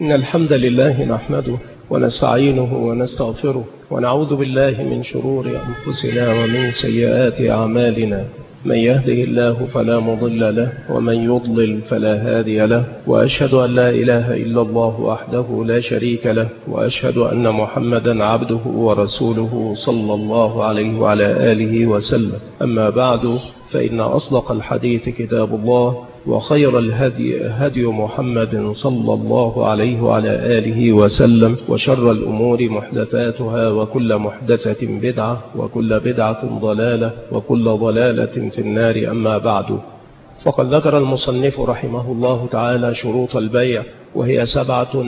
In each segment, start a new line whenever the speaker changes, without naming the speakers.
إن الحمد لله نحمده ونستعينه ونستغفره ونعوذ بالله من شرور أنفسنا ومن سيئات أعمالنا. من يهده الله فلا مضل له ومن يضلل فلا هادي له، وأشهد أن لا إله إلا الله وحده لا شريك له، وأشهد أن محمدا عبده ورسوله صلى الله عليه وعلى آله وسلم. أما بعد، فإن أصدق الحديث كتاب الله، وخير الهدي هدي محمد صلى الله عليه وعلى آله وسلم، وشر الأمور محدثاتها، وكل محدثة بدعة، وكل بدعة ضلالة، وكل ضلالة في النار. أما بعد، فقد ذكر المصنف رحمه الله تعالى شروط البيع، وهي 7،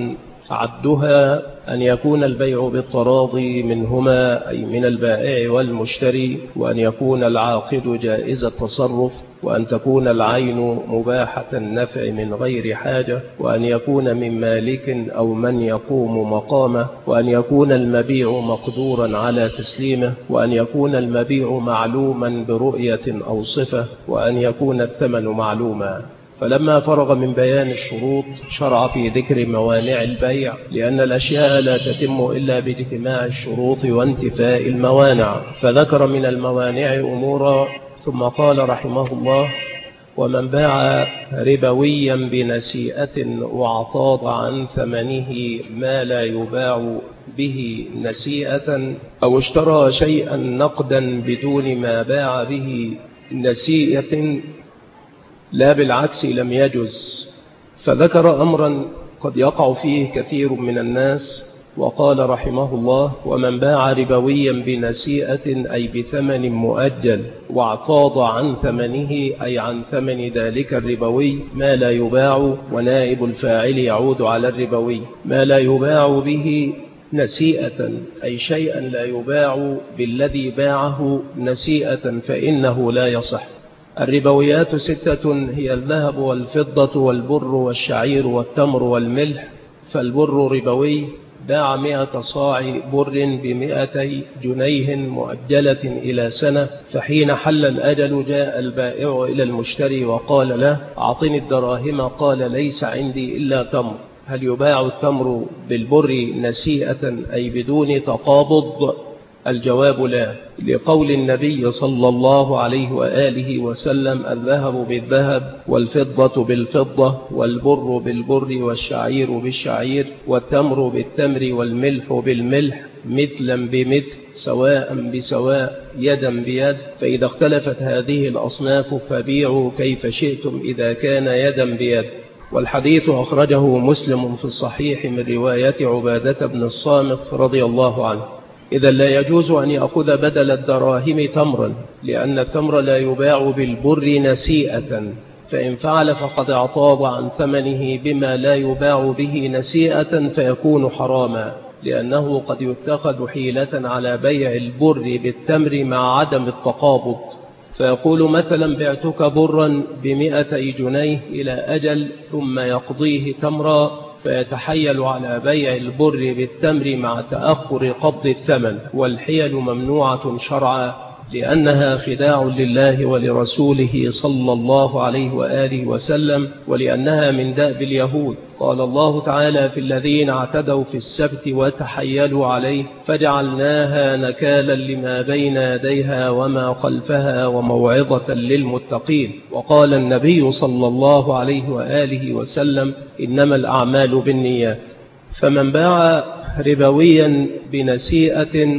عدها أن يكون البيع بالتراضي منهما، أي من البائع والمشتري، وأن يكون العاقد جائز التصرف، وأن تكون العين مباحة النفع من غير حاجة، وأن يكون من مالك أو من يقوم مقامه، وأن يكون المبيع مقدورا على تسليمه، وأن يكون المبيع معلوما برؤية أو صفة، وأن يكون الثمن معلوما. فلما فرغ من بيان الشروط شرع في ذكر موانع البيع، لأن الأشياء لا تتم إلا باجتماع الشروط وانتفاء الموانع، فذكر من الموانع أمورا، ثم قال رحمه الله: ومن باع ربويا بنسيئة واعتاض عن ثمنه ما لا يباع به نسيئة، أو اشترى شيئا نقدا بدون ما باع به نسيئة لا بالعكس لم يجز. فذكر أمرا قد يقع فيه كثير من الناس، وقال رحمه الله: ومن باع ربويا بنسيئة أي بثمن مؤجل، واعتاض عن ثمنه أي عن ثمن ذلك الربوي ما لا يباع، ونائب الفاعل يعود على الربوي، ما لا يباع به نسيئة أي شيئا لا يباع بالذي باعه نسيئة، فإنه لا يصح. الربويات 6: هي الذهب والفضة والبر والشعير والتمر والملح. فالبر ربوي، باع 100 صاع بر ب200 جنيه مؤجلة إلى سنة، فحين حل الأجل جاء البائع إلى المشتري وقال له: أعطني الدراهم، قال: ليس عندي إلا تمر. هل يباع التمر بالبر نسيئة أي بدون تقابض؟ الجواب لا، لقول النبي صلى الله عليه وآله وسلم: الذهب بالذهب، والفضة بالفضة، والبر بالبر، والشعير بالشعير، والتمر بالتمر، والملح بالملح، مثلا بمثل، سواء بسواء، يدا بيد. فإذا اختلفت هذه الأصناف فبيعوا كيف شئتم إذا كان يدا بيد. والحديث أخرجه مسلم في الصحيح من رواية عبادة بن الصامت رضي الله عنه. إذا لا يجوز أن يأخذ بدل الدراهم تمرا، لأن التمر لا يباع بالبر نسيئة، فإن فعل فقد اعتاض عن ثمنه بما لا يباع به نسيئة فيكون حراما، لأنه قد يتخذ حيلة على بيع البر بالتمر مع عدم التقابض، فيقول مثلا: بعتك برا ب200 جنيه إلى أجل، ثم يقضيه تمرا، فيتحيل على بيع البر بالتمر مع تأخر قبض الثمن. والحيل ممنوعة شرعا، لأنها خداع لله ولرسوله صلى الله عليه وآله وسلم، ولأنها من دأب اليهود. قال الله تعالى في الذين اعتدوا في السبت وتحيلوا عليه: فجعلناها نكالا لما بين يديها وما خلفها وموعظة للمتقين. وقال النبي صلى الله عليه وآله وسلم: إنما الأعمال بالنيات. فمن باع ربويا بنسيئة،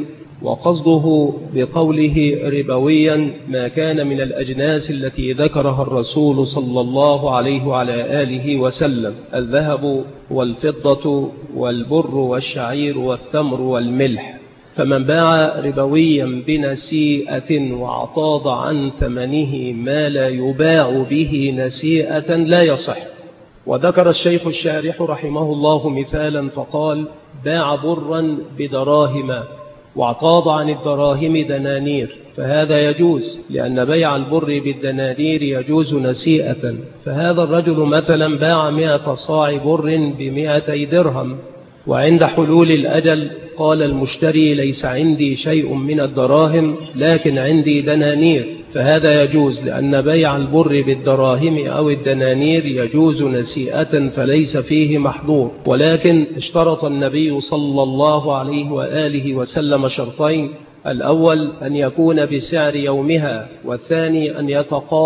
وقصده بقوله ربويا ما كان من الأجناس التي ذكرها الرسول صلى الله عليه وعلى آله وسلم: الذهب والفضة والبر والشعير والتمر والملح. فمن باع ربويا بنسيئة واعتاض عن ثمنه ما لا يباع به نسيئة لا يصح. وذكر الشيخ الشارح رحمه الله مثالا فقال: باع برا بدراهم واعتاض عن الدراهم دنانير، فهذا يجوز، لأن بيع البر بالدنانير يجوز نسيئة. فهذا الرجل مثلا باع 100 صاع بر ب200 درهم، وعند حلول الأجل قال المشتري: ليس عندي شيء من الدراهم، لكن عندي دنانير. فهذا يجوز، لأن بيع البر بالدراهم أو الدنانير يجوز نسيئة فليس فيه محظور. ولكن اشترط النبي صلى الله عليه وآله وسلم شرطين: الأول أن يكون بسعر يومها، والثاني أن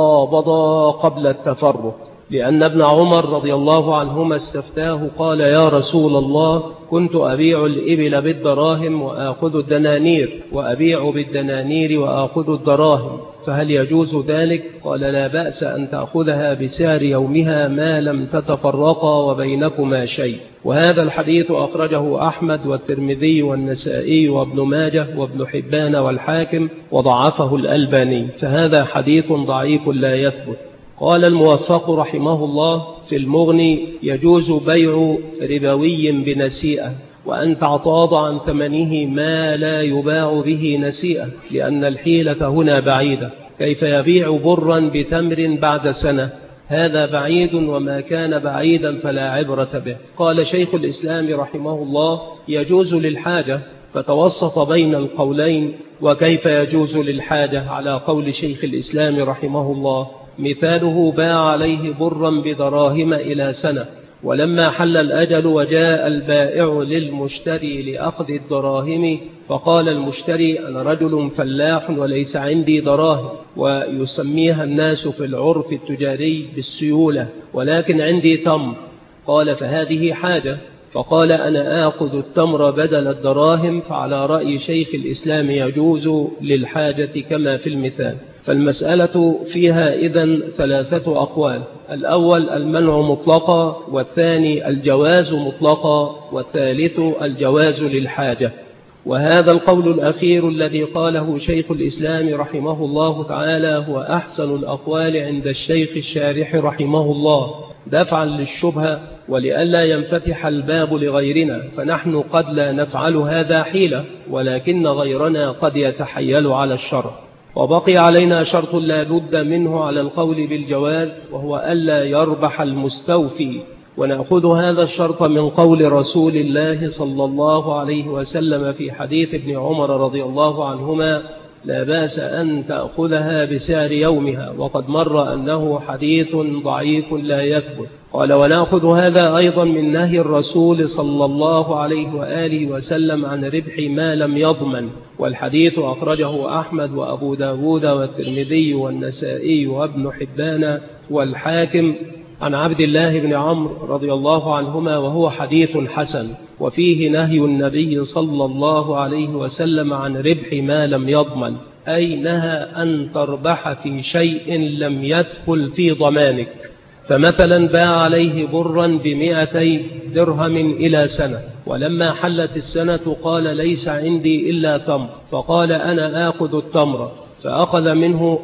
يتقابضا قبل التفرق، لأن ابن عمر رضي الله عنهما استفتاه قال: يا رسول الله، كنت أبيع الإبل بالدراهم وآخذ الدنانير، وأبيع بالدنانير وآخذ الدراهم، فهل يجوز ذلك؟ قال: لا بأس أن تأخذها بسعر يومها ما لم تتفرقا وبينكما شيء. وهذا الحديث أخرجه أحمد والترمذي والنسائي وابن ماجه وابن حبان والحاكم، وضعفه الألباني، فهذا حديث ضعيف لا يثبت. قال الموفق رحمه الله في المغني: يجوز بيع ربوي بنسيئة، وأن تعتاض عن ثمنه ما لا يباع به نسيئة، لأن الحيلة هنا بعيدة. كيف يبيع برا بتمر بعد سنة؟ هذا بعيد، وما كان بعيدا فلا عبرة به. قال شيخ الإسلام رحمه الله: يجوز للحاجة، فتوسط بين القولين. وكيف يجوز للحاجة على قول شيخ الإسلام رحمه الله؟ مثاله: باع عليه برا بدراهم إلى سنة، ولما حل الأجل وجاء البائع للمشتري لأخذ الدراهم، فقال المشتري: أنا رجل فلاح وليس عندي دراهم، ويسميها الناس في العرف التجاري بالسيولة، ولكن عندي تمر. قال: فهذه حاجة. فقال: أنا آخذ التمر بدل الدراهم. فعلى رأي شيخ الإسلام يجوز للحاجة كما في المثال. فالمسألة فيها إذن ثلاثة أقوال: الأول المنع مطلقا، والثاني الجواز مطلقا، والثالث الجواز للحاجة. وهذا القول الأخير الذي قاله شيخ الإسلام رحمه الله تعالى هو أحسن الأقوال عند الشيخ الشارح رحمه الله، دفعا للشبهة ولئلا ينفتح الباب لغيرنا، فنحن قد لا نفعل هذا حيلة، ولكن غيرنا قد يتحيل على الشرع. وبقي علينا شرط لا بد منه على القول بالجواز، وهو ألا يربح المستوفي، ونأخذ هذا الشرط من قول رسول الله صلى الله عليه وسلم في حديث ابن عمر رضي الله عنهما: لا بأس أن تأخذها بسعر يومها، وقد مر أنه حديث ضعيف لا يثبت. قال: ونأخذ هذا أيضا من نهي الرسول صلى الله عليه وآله وسلم عن ربح ما لم يضمن، والحديث أخرجه أحمد وأبو داود والترمذي والنسائي وابن حبان والحاكم عن عبد الله بن عمرو رضي الله عنهما، وهو حديث حسن، وفيه نهي النبي صلى الله عليه وسلم عن ربح ما لم يضمن، أي نهى أن تربح في شيء لم يدخل في ضمانك. فمثلا باع عليه برا ب200 درهم إلى سنة، ولما حلت السنة قال: ليس عندي إلا تمر، فقال: أنا آخذ التمر، فأخذ منه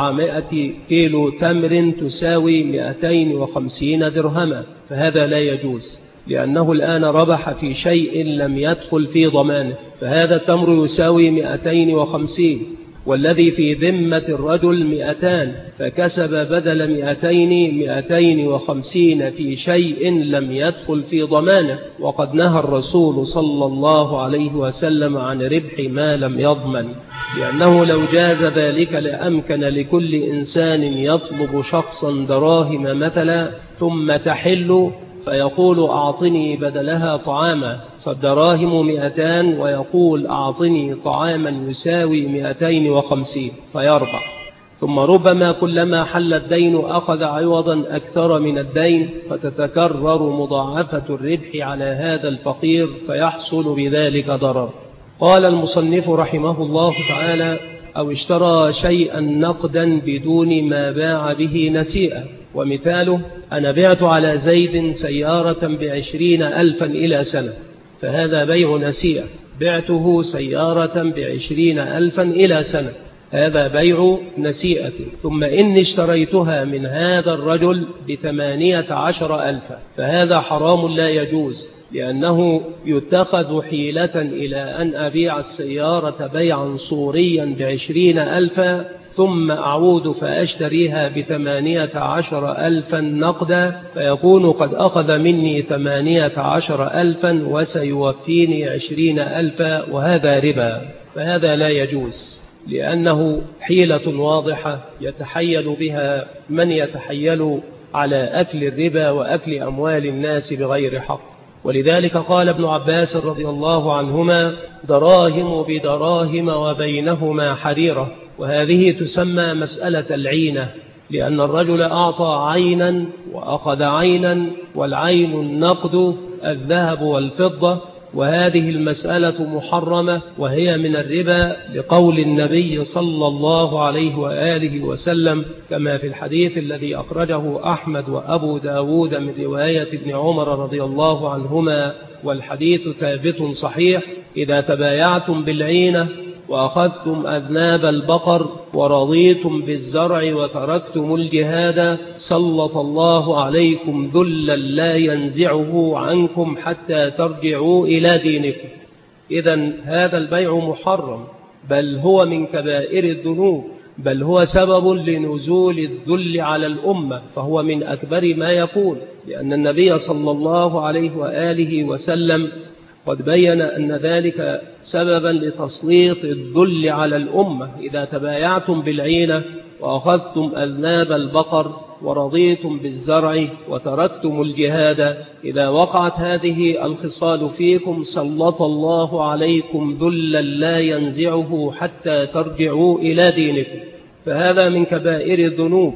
400 كيلو تمر تساوي 250 درهما، فهذا لا يجوز، لأنه الآن ربح في شيء لم يدخل في ضمانه، فهذا التمر يساوي 250، والذي في ذمة الرجل 200، فكسب بدل 250 في شيء لم يدخل في ضمانه. وقد نهى الرسول صلى الله عليه وسلم عن ربح ما لم يضمن، لأنه لو جاز ذلك لأمكن لكل إنسان يطلب شخصا دراهم مثلا ثم تحل فيقول: أعطني بدلها طعاما، فالدراهم 200، ويقول: أعطني طعاما يساوي 250، فيربح. ثم ربما كلما حل الدين أخذ عوضا أكثر من الدين، فتتكرر مضاعفة الربح على هذا الفقير، فيحصل بذلك ضرر. قال المصنف رحمه الله تعالى: أو اشترى شيئا نقدا بدون ما باع به نسيئة. ومثاله: أنا بعت على زيد سيارة ب20,000 إلى سنة، فهذا بيع نسيئة، بعته سيارة ب20,000 إلى سنة، هذا بيع نسيئة. ثم إني اشتريتها من هذا الرجل ب18,000، فهذا حرام لا يجوز، لأنه يتخذ حيلة إلى أن أبيع السيارة بيعا صوريا ب20,000 ثم أعود فأشتريها ب18,000 نقدا، فيكون قد أخذ مني 18,000 وسيوفيني 20,000، وهذا ربا، فهذا لا يجوز. لأنه حيلة واضحة يتحيل بها من يتحيل على أكل الربا وأكل أموال الناس بغير حق. ولذلك قال ابن عباس رضي الله عنهما: دراهم بدراهم وبينهما حريرة. وهذه تسمى مسألة العينة، لأن الرجل أعطى عينا وأخذ عينا، والعين النقد الذهب والفضة، وهذه المسألة محرمة وهي من الربا، لقول النبي صلى الله عليه وآله وسلم كما في الحديث الذي أخرجه أحمد وأبو داود من رواية ابن عمر رضي الله عنهما، والحديث ثابت صحيح: إذا تبايعتم بالعينة وأخذتم أذناب البقر ورضيتم بالزرع وتركتم الجهاد سلط الله عليكم ذلا لا ينزعه عنكم حتى ترجعوا إلى دينكم. إذن هذا البيع محرم، بل هو من كبائر الذنوب، بل هو سبب لنزول الذل على الأمة، فهو من أكبر ما يكون، لأن النبي صلى الله عليه وآله وسلم قد بين أن ذلك سببا لتسليط الذل على الأمة. إذا تبايعتم بالعينة وأخذتم أذناب البقر ورضيتم بالزرع وتركتم الجهاد، إذا وقعت هذه الخصال فيكم سلط الله عليكم ذلا لا ينزعه حتى ترجعوا إلى دينكم. فهذا من كبائر الذنوب،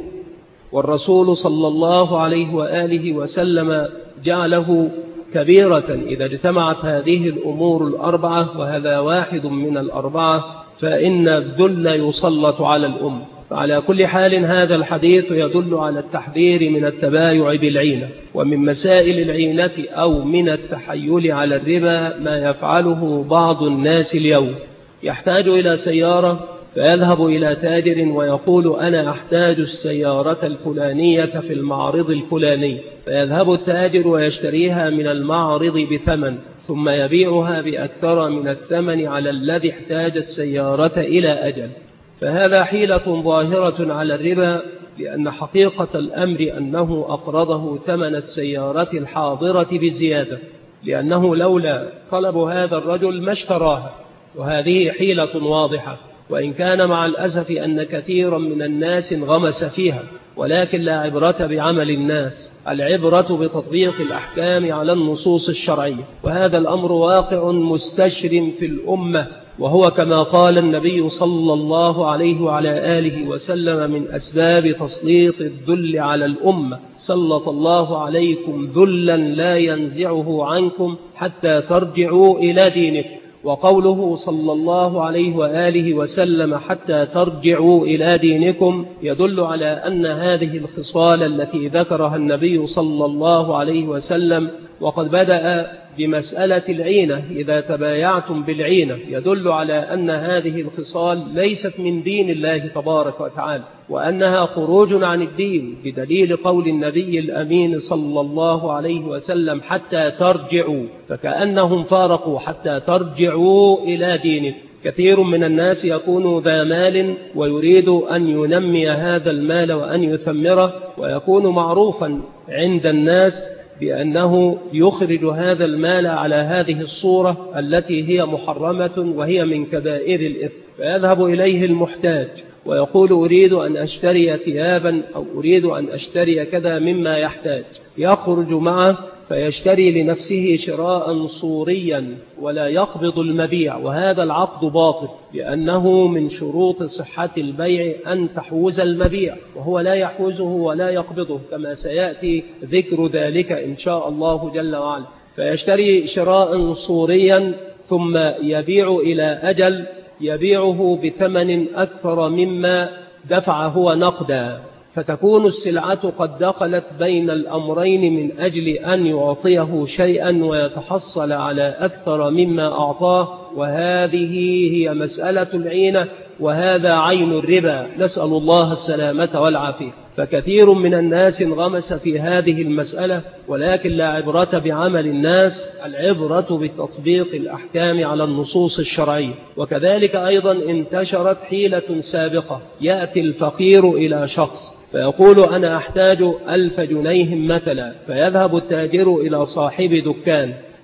والرسول صلى الله عليه وآله وسلم جعله كبيرة إذا اجتمعت هذه الأمور الأربعة، وهذا واحد من الأربعة، فإن الذل يسلط على الأمة. فعلى كل حال هذا الحديث يدل على التحذير من التبايع بالعينة. ومن مسائل العينة أو من التحيل على الربا ما يفعله بعض الناس اليوم: يحتاج إلى سيارة فيذهب إلى تاجر ويقول: أنا أحتاج السيارة الفلانية في المعرض الفلاني، فيذهب التاجر ويشتريها من المعرض بثمن، ثم يبيعها بأكثر من الثمن على الذي احتاج السيارة إلى أجل. فهذا حيلة ظاهرة على الربا، لأن حقيقة الأمر أنه أقرضه ثمن السيارة الحاضرة بزيادة، لأنه لولا طلب هذا الرجل ما اشتراها. وهذه حيلة واضحة، وإن كان مع الأسف أن كثيرا من الناس انغمس فيها، ولكن لا عبرة بعمل الناس، العبرة بتطبيق الأحكام على النصوص الشرعية. وهذا الأمر واقع مستشر في الأمة، وهو كما قال النبي صلى الله عليه وعلى آله وسلم: من أسباب تسليط الذل على الأمة سلط الله عليكم ذلا لا ينزعه عنكم حتى ترجعوا إلى دينكم. وقوله صلى الله عليه وآله وسلم حتى ترجعوا إلى دينكم يدل على أن هذه الخصال التي ذكرها النبي صلى الله عليه وسلم، وقد بدأ بمسألة العينة: إذا تبايعتم بالعينة، يدل على أن هذه الخصال ليست من دين الله تبارك وتعالى، وأنها خروج عن الدين، بدليل قول النبي الأمين صلى الله عليه وسلم: حتى ترجعوا، فكأنهم فارقوا حتى ترجعوا إلى دينكم. كثير من الناس يكون ذا مال ويريد أن ينمي هذا المال وأن يثمره، ويكون معروفا عند الناس بأنه يخرج هذا المال على هذه الصورة التي هي محرمة وهي من كبائر الإثم. فيذهب إليه المحتاج ويقول: أريد أن أشتري ثيابا، أو أريد أن أشتري كذا مما يحتاج. يخرج معه فيشتري لنفسه شراء صوريا ولا يقبض المبيع، وهذا العقد باطل، لأنه من شروط صحة البيع أن تحوز المبيع، وهو لا يحوزه ولا يقبضه، كما سيأتي ذكر ذلك إن شاء الله جل وعلا. فيشتري شراء صوريا ثم يبيع إلى أجل، يبيعه بثمن أكثر مما دفع هو نقدا، فتكون السلعة قد دخلت بين الأمرين من أجل أن يعطيه شيئا ويتحصل على أكثر مما أعطاه، وهذه هي مسألة العينة، وهذا عين الربا، نسأل الله السلامة والعافية. فكثير من الناس انغمس في هذه المسألة، ولكن لا عبرة بعمل الناس، العبرة بتطبيق الأحكام على النصوص الشرعية. وكذلك أيضا انتشرت حيلة سابقة: يأتي الفقير إلى شخص فيقول: أنا أحتاج 1000 جنيه مثلا، فيذهب التاجر إلى صاحب دكان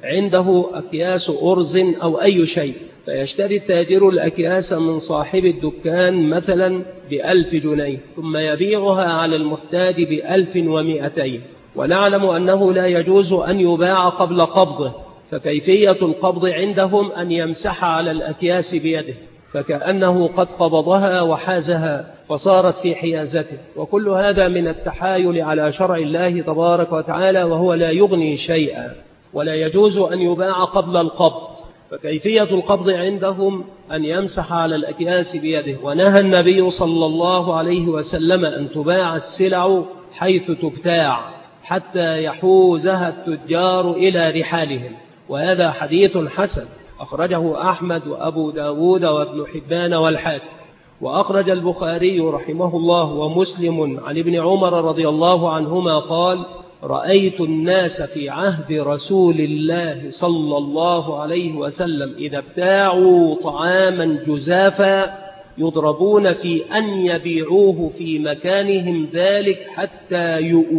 عنده أكياس أرز أو أي شيء، فيشتري التاجر الأكياس من صاحب الدكان مثلا ب1000 جنيه، ثم يبيعها على المحتاج ب1200، ونعلم أنه لا يجوز أن يباع قبل قبضه، فكيفية القبض عندهم أن يمسح على الأكياس بيده، فكأنه قد قبضها وحازها فصارت في حيازته، وكل هذا من التحايل على شرع الله تبارك وتعالى، وهو لا يغني شيئا، ولا يجوز أن يباع قبل القبض. فكيفية القبض عندهم أن يمسح على الأكياس بيده. ونهى النبي صلى الله عليه وسلم أن تباع السلع حيث تبتاع حتى يحوزها التجار إلى رحالهم، وهذا حديث حسن أخرجه أحمد وأبو داود وابن حبان والحاكم. وأخرج البخاري رحمه الله ومسلم عن ابن عمر رضي الله عنهما قال: رأيت الناس في عهد رسول الله صلى الله عليه وسلم إذا ابتاعوا طعاما جزافا يضربون في أن يبيعوه في مكانهم ذلك حتى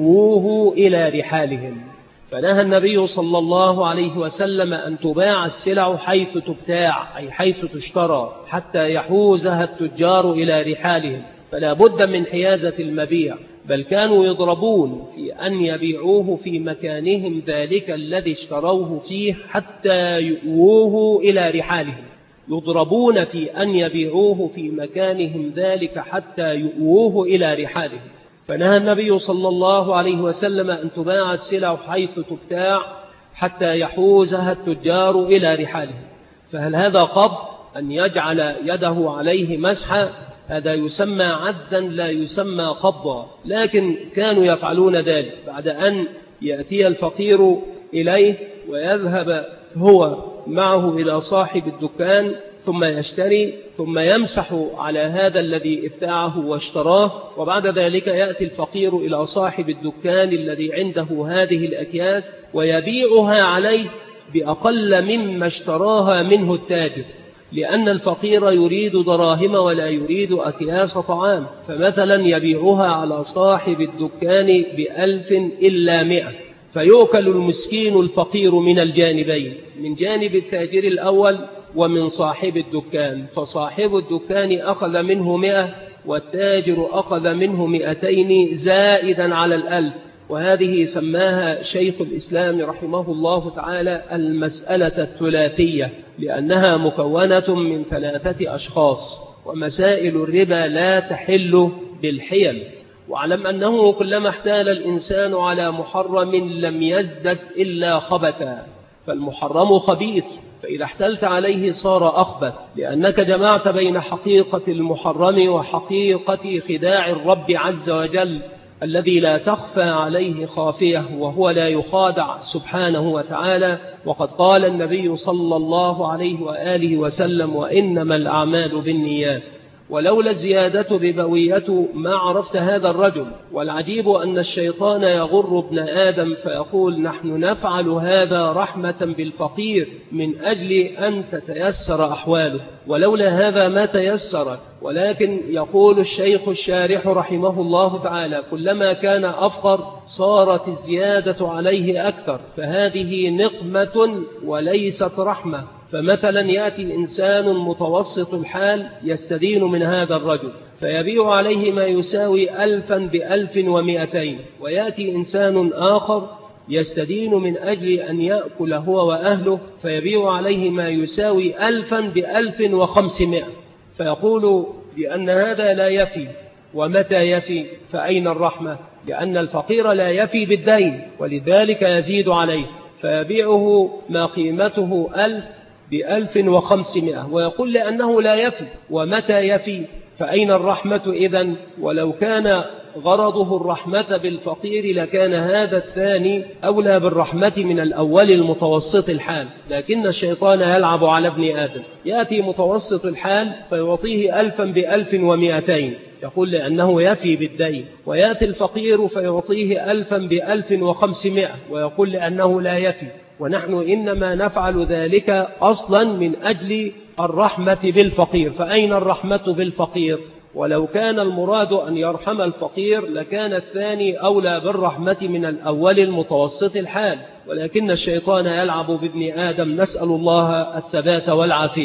يؤووه إلى رحالهم. فنهى النبي صلى الله عليه وسلم أن تباع السلع حيث تبتاع، أي حيث تشترى، حتى يحوزها التجار إلى رحالهم، فلا بد من حيازة المبيع، بل كانوا يضربون في أن يبيعوه في مكانهم ذلك الذي اشتروه فيه حتى يؤووه إلى رحالهم، يضربون في أن يبيعوه في مكانهم ذلك حتى يؤووه إلى رحالهم. فنهى النبي صلى الله عليه وسلم أن تباع السلع حيث تبتاع حتى يحوزها التجار إلى رحالهم. فهل هذا قبض أن يجعل يده عليه مسحا؟ هذا يسمى عدا لا يسمى قبضا، لكن كانوا يفعلون ذلك بعد أن يأتي الفقير إليه ويذهب هو معه إلى صاحب الدكان ثم يشتري ثم يمسح على هذا الذي ابتاعه واشتراه، وبعد ذلك يأتي الفقير إلى صاحب الدكان الذي عنده هذه الأكياس ويبيعها عليه بأقل مما اشتراها منه التاجر، لأن الفقير يريد دراهم ولا يريد أكياس طعام، فمثلا يبيعها على صاحب الدكان ب1000 إلا 100، فيؤكل المسكين الفقير من الجانبين، من جانب التاجر الأول ومن صاحب الدكان، فصاحب الدكان أخذ منه 100 والتاجر أخذ منه 200 زائدا على 1000. وهذه سماها شيخ الإسلام رحمه الله تعالى المسألة الثلاثية، لأنها مكونة من 3 أشخاص، ومسائل الربا لا تحل بالحيل. واعلم أنه كلما احتال الإنسان على محرم لم يزدد إلا خبثا، فالمحرم خبيث، فإذا احتلت عليه صار أخبث، لأنك جمعت بين حقيقة المحرم وحقيقة خداع الرب عز وجل الذي لا تخفى عليه خافية، وهو لا يخادع سبحانه وتعالى. وقد قال النبي صلى الله عليه وآله وسلم: وإنما الأعمال بالنيات. ولولا الزيادة ببوية ما عرفت هذا الرجل. والعجيب أن الشيطان يغر ابن آدم فيقول: نحن نفعل هذا رحمة بالفقير من أجل أن تتيسر أحواله، ولولا هذا ما تيسر. ولكن يقول الشيخ الشارح رحمه الله تعالى: كلما كان أفقر صارت الزيادة عليه أكثر، فهذه نقمة وليست رحمة. فمثلا يأتي إنسان متوسط الحال يستدين من هذا الرجل فيبيع عليه ما يساوي 1000 ب1200، ويأتي إنسان آخر يستدين من أجل أن يأكل هو وأهله فيبيع عليه ما يساوي 1000 ب1500، فيقول بأن هذا لا يفي. ومتى يفي؟ فأين الرحمة؟ لأن الفقير لا يفي بالدين، ولذلك يزيد عليه فيبيعه ما قيمته 1000 ب1500 ويقول لأنه لا يفي. ومتى يفي؟ فأين الرحمة إذن؟ ولو كان غرضه الرحمة بالفقير لكان هذا الثاني أولى بالرحمة من الأول المتوسط الحال، لكن الشيطان يلعب على ابن آدم، يأتي متوسط الحال فيعطيه 1000 ب1200 يقول لأنه يفي بالدين، ويأتي الفقير فيعطيه 1000 ب1500 ويقول لأنه لا يفي. ونحن إنما نفعل ذلك أصلا من أجل الرحمة بالفقير. فأين الرحمة بالفقير؟ ولو كان المراد أن يرحم الفقير لكان الثاني أولى بالرحمة من الأول المتوسط الحال، ولكن الشيطان يلعب بابن آدم، نسأل الله الثبات والعافية.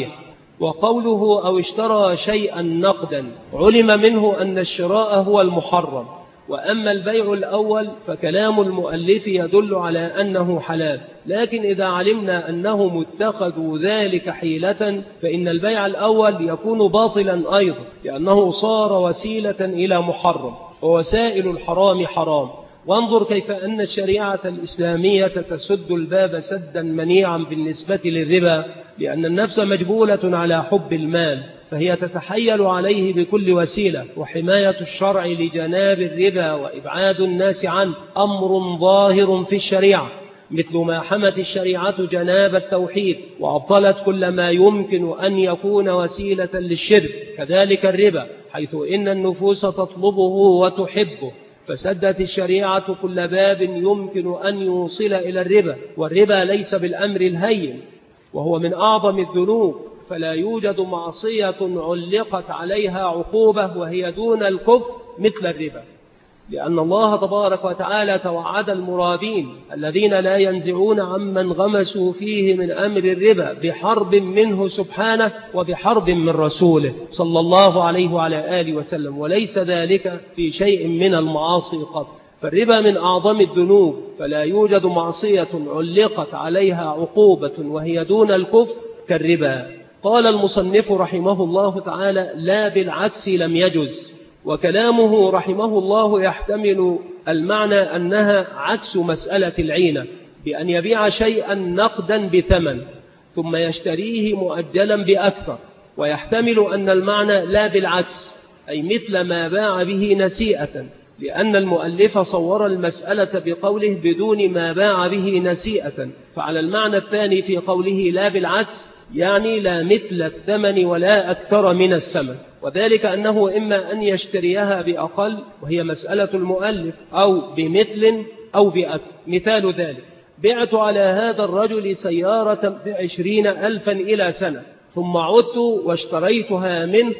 وقوله أو اشترى شيئا نقدا علم منه أن الشراء هو المحرم، وأما البيع الأول فكلام المؤلف يدل على أنه حلال، لكن إذا علمنا أنهم اتخذوا ذلك حيلة فإن البيع الأول يكون باطلا أيضا، لأنه صار وسيلة إلى محرم، ووسائل الحرام حرام. وانظر كيف أن الشريعة الإسلامية تسد الباب سدا منيعا بالنسبة للربا، لأن النفس مجبولة على حب المال، فهي تتحيل عليه بكل وسيلة، وحماية الشرع لجناب الربا وإبعاد الناس عنه أمر ظاهر في الشريعة، مثل ما حمت الشريعة جناب التوحيد وأبطلت كل ما يمكن أن يكون وسيلة للشرك. كذلك الربا، حيث إن النفوس تطلبه وتحبه، فسدت الشريعة كل باب يمكن أن يوصل إلى الربا، والربا ليس بالأمر الهين، وهو من أعظم الذنوب، فلا يوجد معصية علقت عليها عقوبة وهي دون الكفر مثل الربا، لأن الله تبارك وتعالى توعد المرابين الذين لا ينزعون عمن غمسوا فيه من أمر الربا بحرب منه سبحانه وبحرب من رسوله صلى الله عليه وعلى آله وسلم، وليس ذلك في شيء من المعاصي قط. فالربا من أعظم الذنوب، فلا يوجد معصية علقت عليها عقوبة وهي دون الكفر كالربا. قال المصنف رحمه الله تعالى: لا بالعكس لم يجز. وكلامه رحمه الله يحتمل المعنى أنها عكس مسألة العينة، بأن يبيع شيئا نقدا بثمن ثم يشتريه مؤجلا بأكثر، ويحتمل أن المعنى لا بالعكس، أي مثل ما باع به نسيئة، لأن المؤلف صور المسألة بقوله بدون ما باع به نسيئة، فعلى المعنى الثاني في قوله لا بالعكس يعني لا مثل الثمن ولا أكثر من الثمن، وذلك أنه إما أن يشتريها بأقل وهي مسألة المؤلف، أو بمثل أو بأكثر. مثال ذلك: بعت على هذا الرجل سيارة ب20,000 إلى سنة، ثم عدت واشتريتها منه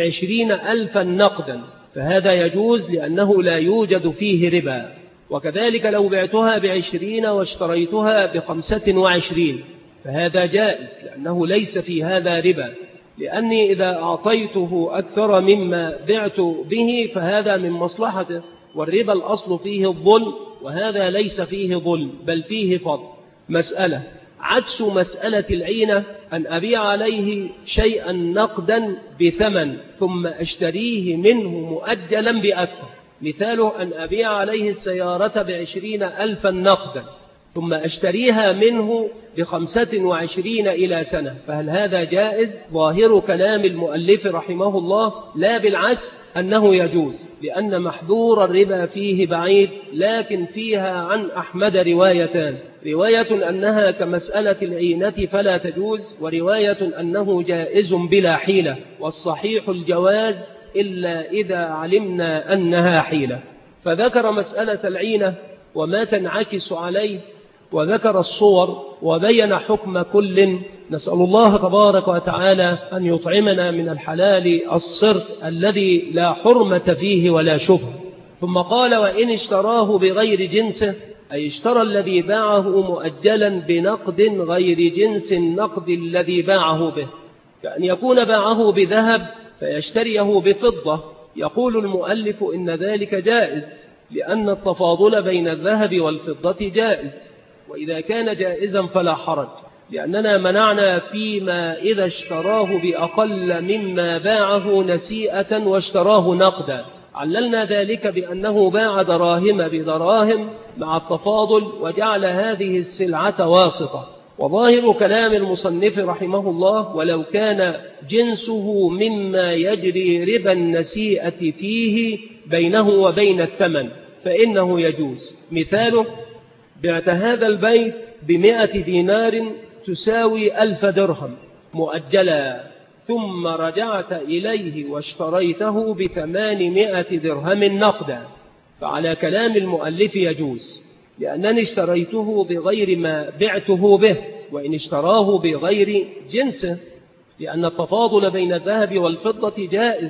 ب20,000 نقدا، فهذا يجوز لأنه لا يوجد فيه ربا. وكذلك لو بعتها ب20 واشتريتها ب25 فهذا جائز لأنه ليس في هذا ربا، لأني إذا أعطيته أكثر مما بعت به فهذا من مصلحته، والربا الأصل فيه الظلم، وهذا ليس فيه ظلم بل فيه فضل. مسألة عكس مسألة العينة أن أبيع عليه شيئا نقدا بثمن ثم أشتريه منه مؤجلا بأكثر. مثاله أن أبيع عليه السيارة ب20,000 نقدا ثم أشتريها منه ب25 إلى سنة، فهل هذا جائز؟ ظاهر كلام المؤلف رحمه الله لا بالعكس أنه يجوز، لأن محذور الربا فيه بعيد، لكن فيها عن أحمد روايتان: رواية أنها كمسألة العينة فلا تجوز، ورواية أنه جائز بلا حيلة، والصحيح الجواز إلا إذا علمنا أنها حيلة. فذكر مسألة العينة وما تنعكس عليه، وذكر الصور، وبين حكم كل. نسأل الله تبارك وتعالى أن يطعمنا من الحلال الصرف الذي لا حرمة فيه ولا شبه. ثم قال: وإن اشتراه بغير جنسه، أي اشترى الذي باعه مؤجلا بنقد غير جنس النقد الذي باعه به، كأن يكون باعه بذهب فيشتريه بفضة. يقول المؤلف إن ذلك جائز، لأن التفاضل بين الذهب والفضة جائز، وإذا كان جائزا فلا حرج، لأننا منعنا فيما إذا اشتراه بأقل مما باعه نسيئة واشتراه نقدا، عللنا ذلك بأنه باع دراهم بدراهم مع التفاضل وجعل هذه السلعة واسطة. وظاهر كلام المصنف رحمه الله: ولو كان جنسه مما يجري ربا النسيئة فيه بينه وبين الثمن فإنه يجوز. مثاله: بعت هذا البيت ب100 دينار تساوي 1000 درهم مؤجلا، ثم رجعت إليه واشتريته ب800 درهم نقدا، فعلى كلام المؤلف يجوز، لأنني اشتريته بغير ما بعته به، وإن اشتراه بغير جنسه، لأن التفاضل بين الذهب والفضة جائز،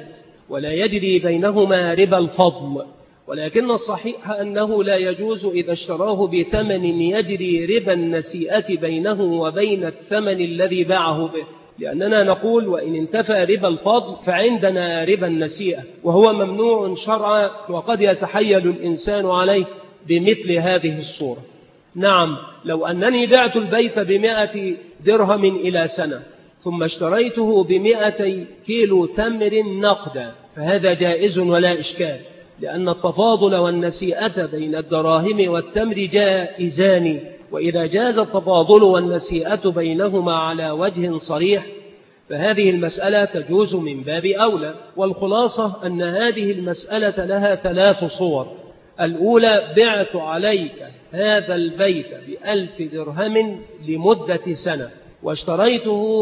ولا يجري بينهما ربا الفضل، ولكن الصحيح أنه لا يجوز إذا اشتراه بثمن يجري ربا النسيئة بينه وبين الثمن الذي باعه به، لأننا نقول وإن انتفى ربا الفضل فعندنا ربا النسيئة، وهو ممنوع شرعا، وقد يتحيل الإنسان عليه بمثل هذه الصورة. نعم، لو أنني بعت البيت ب100 درهم إلى سنة، ثم اشتريته ب200 كيلو تمر نقدا، فهذا جائز ولا إشكال، لأن التفاضل والنسيئة بين الدراهم والتمر جائزان، وإذا جاز التفاضل والنسيئة بينهما على وجه صريح فهذه المسألة تجوز من باب أولى. والخلاصة أن هذه المسألة لها 3 صور. الأولى: بعت عليك هذا البيت ب1000 درهم لمدة سنة، واشتريته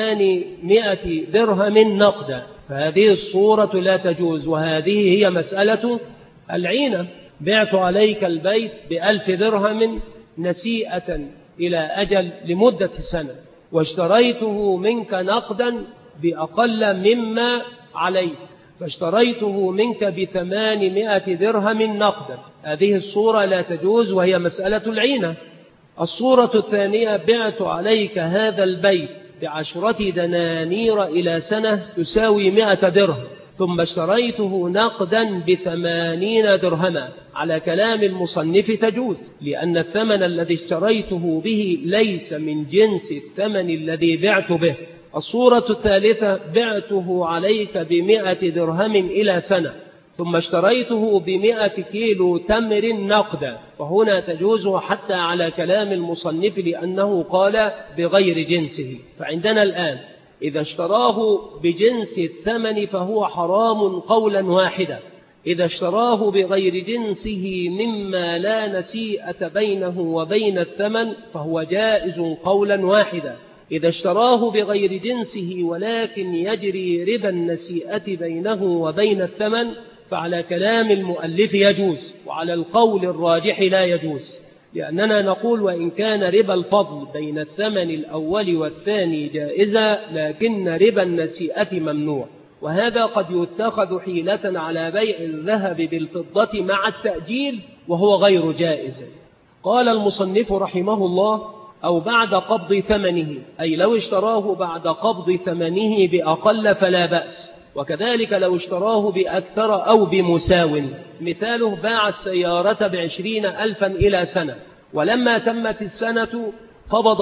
ب800 درهم نقدا، فهذه الصورة لا تجوز، وهذه هي مسألة العينة. بعت عليك البيت ب1000 درهم نسيئة إلى أجل لمدة سنة، واشتريته منك نقدا بأقل مما عليك، فاشتريته منك ب800 درهم نقدا، هذه الصورة لا تجوز، وهي مسألة العينة. الصورة الثانية: بعت عليك هذا البيت ب10 دنانير إلى سنة تساوي 100 درهم، ثم اشتريته نقدا ب80 درهما، على كلام المصنف تجوز، لأن الثمن الذي اشتريته به ليس من جنس الثمن الذي بعت به. الصورة الثالثة: بعته عليك ب100 درهم إلى سنة، ثم اشتريته ب100 كيلو تمر نقدا، فهنا تجوز حتى على كلام المصنف، لأنه قال بغير جنسه. فعندنا الآن إذا اشتراه بجنس الثمن فهو حرام قولا واحدا، إذا اشتراه بغير جنسه مما لا نسيئة بينه وبين الثمن فهو جائز قولا واحدا، إذا اشتراه بغير جنسه ولكن يجري ربا النسيئة بينه وبين الثمن فعلى كلام المؤلف يجوز، وعلى القول الراجح لا يجوز، لأننا نقول وإن كان ربا الفضل بين الثمن الأول والثاني جائزا، لكن ربا النسيئة ممنوع، وهذا قد يتخذ حيلة على بيع الذهب بالفضة مع التأجيل وهو غير جائز. قال المصنف رحمه الله: أو بعد قبض ثمنه، أي لو اشتراه بعد قبض ثمنه بأقل فلا بأس، وكذلك لو اشتراه بأكثر أو بمساو. مثاله: باع السيارة ب20,000 إلى سنة، ولما تمت السنة قبض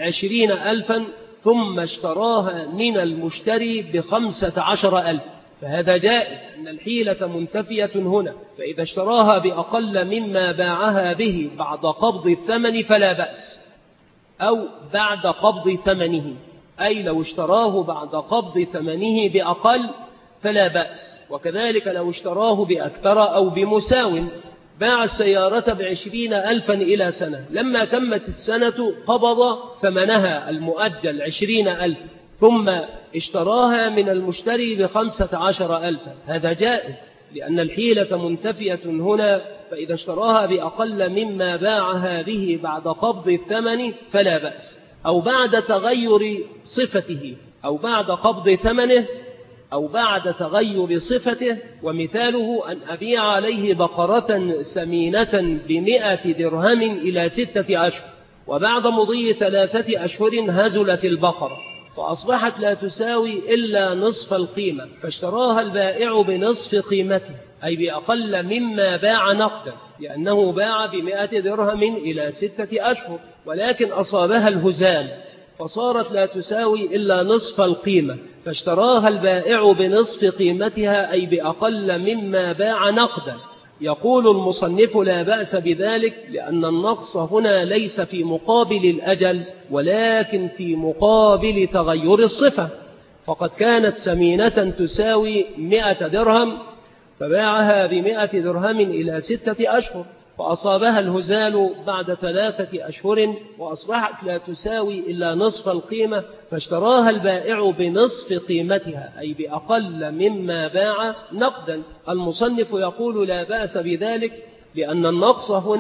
20,000 ثم اشتراها من المشتري ب15,000، فهذا جائز، أن الحيلة منتفية هنا، فإذا اشتراها بأقل مما باعها به بعد قبض الثمن فلا بأس. أو بعد قبض ثمنه، أي لو اشتراه بعد قبض ثمنه بأقل فلا بأس، وكذلك لو اشتراه بأكثر أو بمساو. باع السيارة ب20,000 إلى سنة، لما تمت السنة قبض ثمنها المؤجل 20,000 ثم اشتراها من المشتري ب15,000، هذا جائز، لأن الحيلة منتفية هنا، فإذا اشتراها بأقل مما باعها به بعد قبض الثمن فلا بأس. أو بعد تغير صفته، أو بعد قبض ثمنه، أو بعد تغير صفته. ومثاله: أن أبيع عليه بقرة سمينة ب100 درهم إلى 6 أشهر، وبعد مضي 3 أشهر هزلت البقرة فأصبحت لا تساوي إلا نصف القيمة، فاشتراها البائع بنصف قيمته، أي بأقل مما باع نقدا، لأنه باع ب100 درهم إلى 6 أشهر، ولكن أصابها الهزال فصارت لا تساوي إلا نصف القيمة، فاشتراها البائع بنصف قيمتها، أي بأقل مما باع نقدا. يقول المصنف: لا بأس بذلك، لأن النقص هنا ليس في مقابل الأجل ولكن في مقابل تغير الصفة، فقد كانت سمينة تساوي 100 درهم فباعها ب100 درهم إلى 6 أشهر، فأصابها الهزال بعد 3 أشهر وأصبحت لا تساوي إلا نصف القيمة، فاشتراها البائع بنصف قيمتها، أي بأقل مما باع نقدا. المصنف يقول: لا بأس بذلك، لأن النقص هنا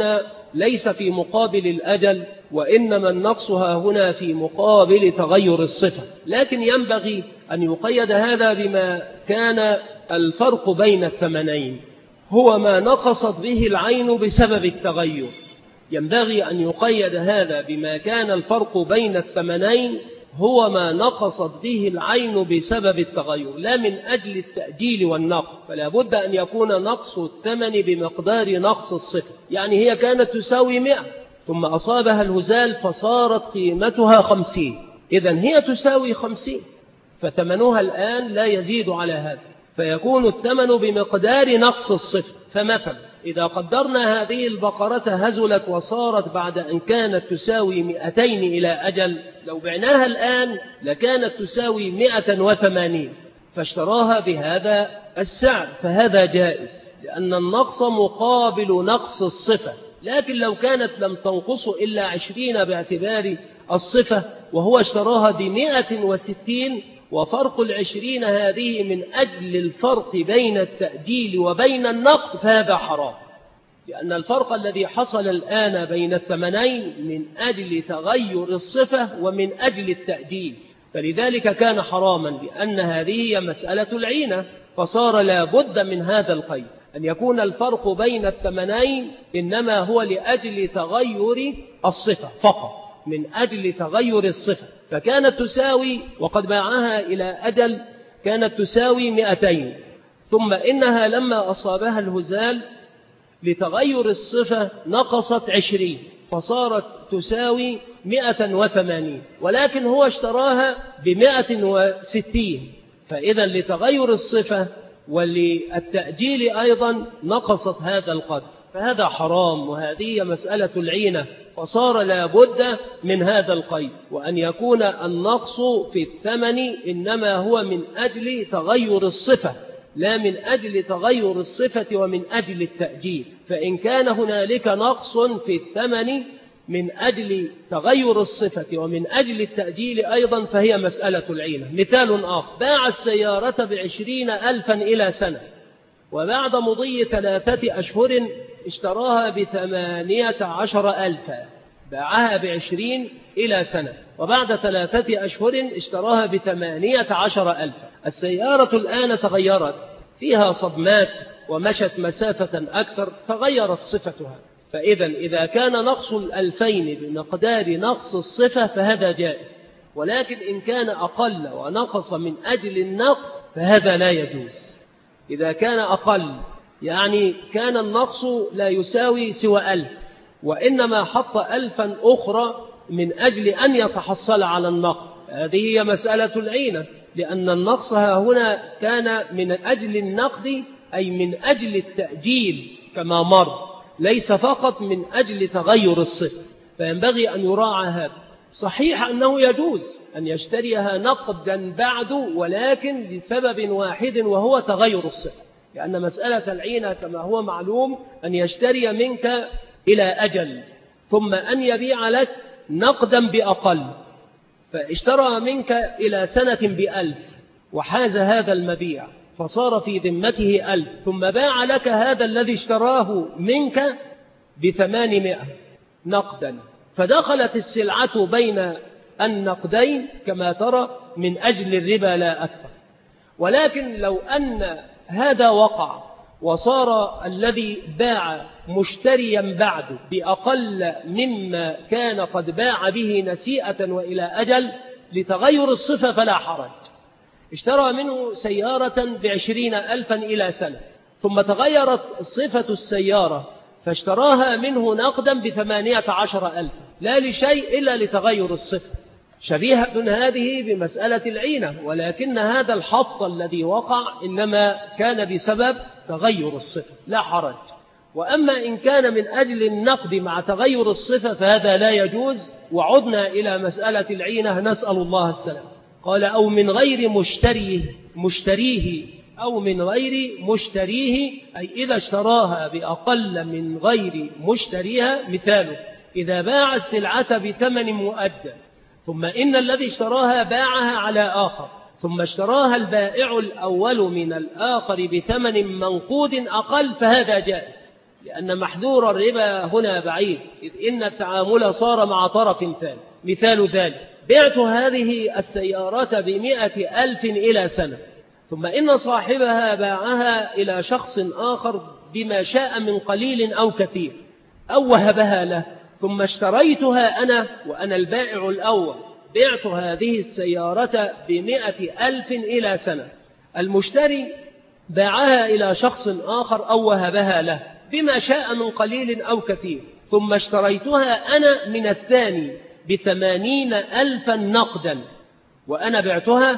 ليس في مقابل الأجل، وإنما النقص ها هنا في مقابل تغير الصفة. لكن ينبغي أن يقيد هذا بما كان الفرق بين الثمنين هو ما نقصت به العين بسبب التغير. ينبغي أن يقيد هذا بما كان الفرق بين الثمنين هو ما نقصت به العين بسبب التغير، لا من أجل التأجيل والنقص. فلا بد أن يكون نقص الثمن بمقدار نقص الصفة. يعني هي كانت تساوي 100 ثم أصابها الهزال فصارت قيمتها 50، إذن هي تساوي 50، فثمنها الآن لا يزيد على هذا، فيكون الثمن بمقدار نقص الصفة. فمثلا إذا قدرنا هذه البقرة هزلت وصارت بعد أن كانت تساوي 200 إلى أجل، لو بعناها الآن لكانت تساوي 180، فاشتراها بهذا السعر، فهذا جائز لأن النقص مقابل نقص الصفة. لكن لو كانت لم تنقص إلا 20 باعتبار الصفة وهو اشتراها ب160 وفرق 20 هذه من أجل الفرق بين التأجيل وبين النقد، فهذا حرام، لأن الفرق الذي حصل الآن بين الثمنين من أجل تغير الصفة ومن أجل التأجيل، فلذلك كان حراما، لأن هذه هي مسألة العينة، فصار لا بد من هذا القيد أن يكون الفرق بين الثمنين إنما هو لأجل تغير الصفة فقط، من أجل تغير الصفة. فكانت تساوي وقد باعها إلى أجل كانت تساوي 200، ثم إنها لما أصابها الهزال لتغير الصفة نقصت 20 فصارت تساوي 180، ولكن هو اشتراها ب160، فإذا لتغير الصفة وللتأجيل أيضا نقصت هذا القدر، فهذا حرام، وهذه مسألة العينة، فصار لا بد من هذا القيد، وأن يكون النقص في الثمن إنما هو من أجل تغير الصفة لا من أجل تغير الصفة ومن أجل التأجيل. فإن كان هنالك نقص في الثمن من أجل تغير الصفة ومن أجل التأجيل أيضا فهي مسألة العينة. مثال آخر: باع السيارة ب20,000 إلى سنة، وبعد مضي 3 أشهر اشتراها ب18,000، باعها ب20 إلى سنة، وبعد 3 أشهر اشتراها ب18,000. السيارة الآن تغيرت، فيها صدمات ومشت مسافة أكثر، تغيرت صفتها. فإذا إذا كان نقص 2000 بمقدار نقص الصفة فهذا جائز، ولكن إن كان أقل ونقص من أجل النقص فهذا لا يجوز. إذا كان أقل يعني كان النقص لا يساوي سوى 1000 وإنما حط 1000 أخرى من أجل أن يتحصل على النقص، هذه هي مسألة العينة، لأن النقص هنا كان من أجل النقد أي من أجل التأجيل كما مر، ليس فقط من أجل تغير الصفة، فينبغي أن يراعى هذا. صحيح أنه يجوز أن يشتريها نقدا بعد، ولكن لسبب واحد وهو تغير الصفة، لأن مسألة العينة كما هو معلوم أن يشتري منك إلى أجل ثم أن يبيع لك نقدا بأقل، فاشترى منك إلى سنة ب1000 وحاز هذا المبيع فصار في ذمته 1000، ثم باع لك هذا الذي اشتراه منك ب800 نقدا، فدخلت السلعة بين النقدين كما ترى من أجل الربا لا أكثر. ولكن لو أن هذا وقع وصار الذي باع مشتريا بعد بأقل مما كان قد باع به نسيئة وإلى أجل لتغير الصفة فلا حرج. اشترى منه سيارة ب20,000 إلى سنة، ثم تغيرت صفة السيارة فاشتراها منه نقدا ب18,000، لا لشيء إلا لتغير الصفة، شبيهة هذه بمسألة العينة، ولكن هذا الحط الذي وقع إنما كان بسبب تغير الصفة لا حرج. وأما إن كان من أجل النقد مع تغير الصفة فهذا لا يجوز. وعدنا إلى مسألة العينة، نسأل الله السلام. قال: أو من غير مشتريه أو من غير مشتريه، أي إذا اشتراها بأقل من غير مشتريها. مثاله: إذا باع السلعة بثمن مؤجل ثم إن الذي اشتراها باعها على آخر، ثم اشتراها البائع الأول من الآخر بثمن منقود أقل، فهذا جائز، لأن محذور الربا هنا بعيد، إذ إن التعامل صار مع طرف ثاني. مثال ذلك: بعت هذه السيارة ب100,000 إلى سنة، ثم إن صاحبها باعها إلى شخص آخر بما شاء من قليل أو كثير، أو وهبها له، ثم اشتريتها أنا وأنا البائع الأول. بعت هذه السيارة ب100,000 إلى سنة، المشتري باعها إلى شخص آخر أو وهبها له بما شاء من قليل أو كثير، ثم اشتريتها أنا من الثاني ب80,000 نقدا، وأنا بعتها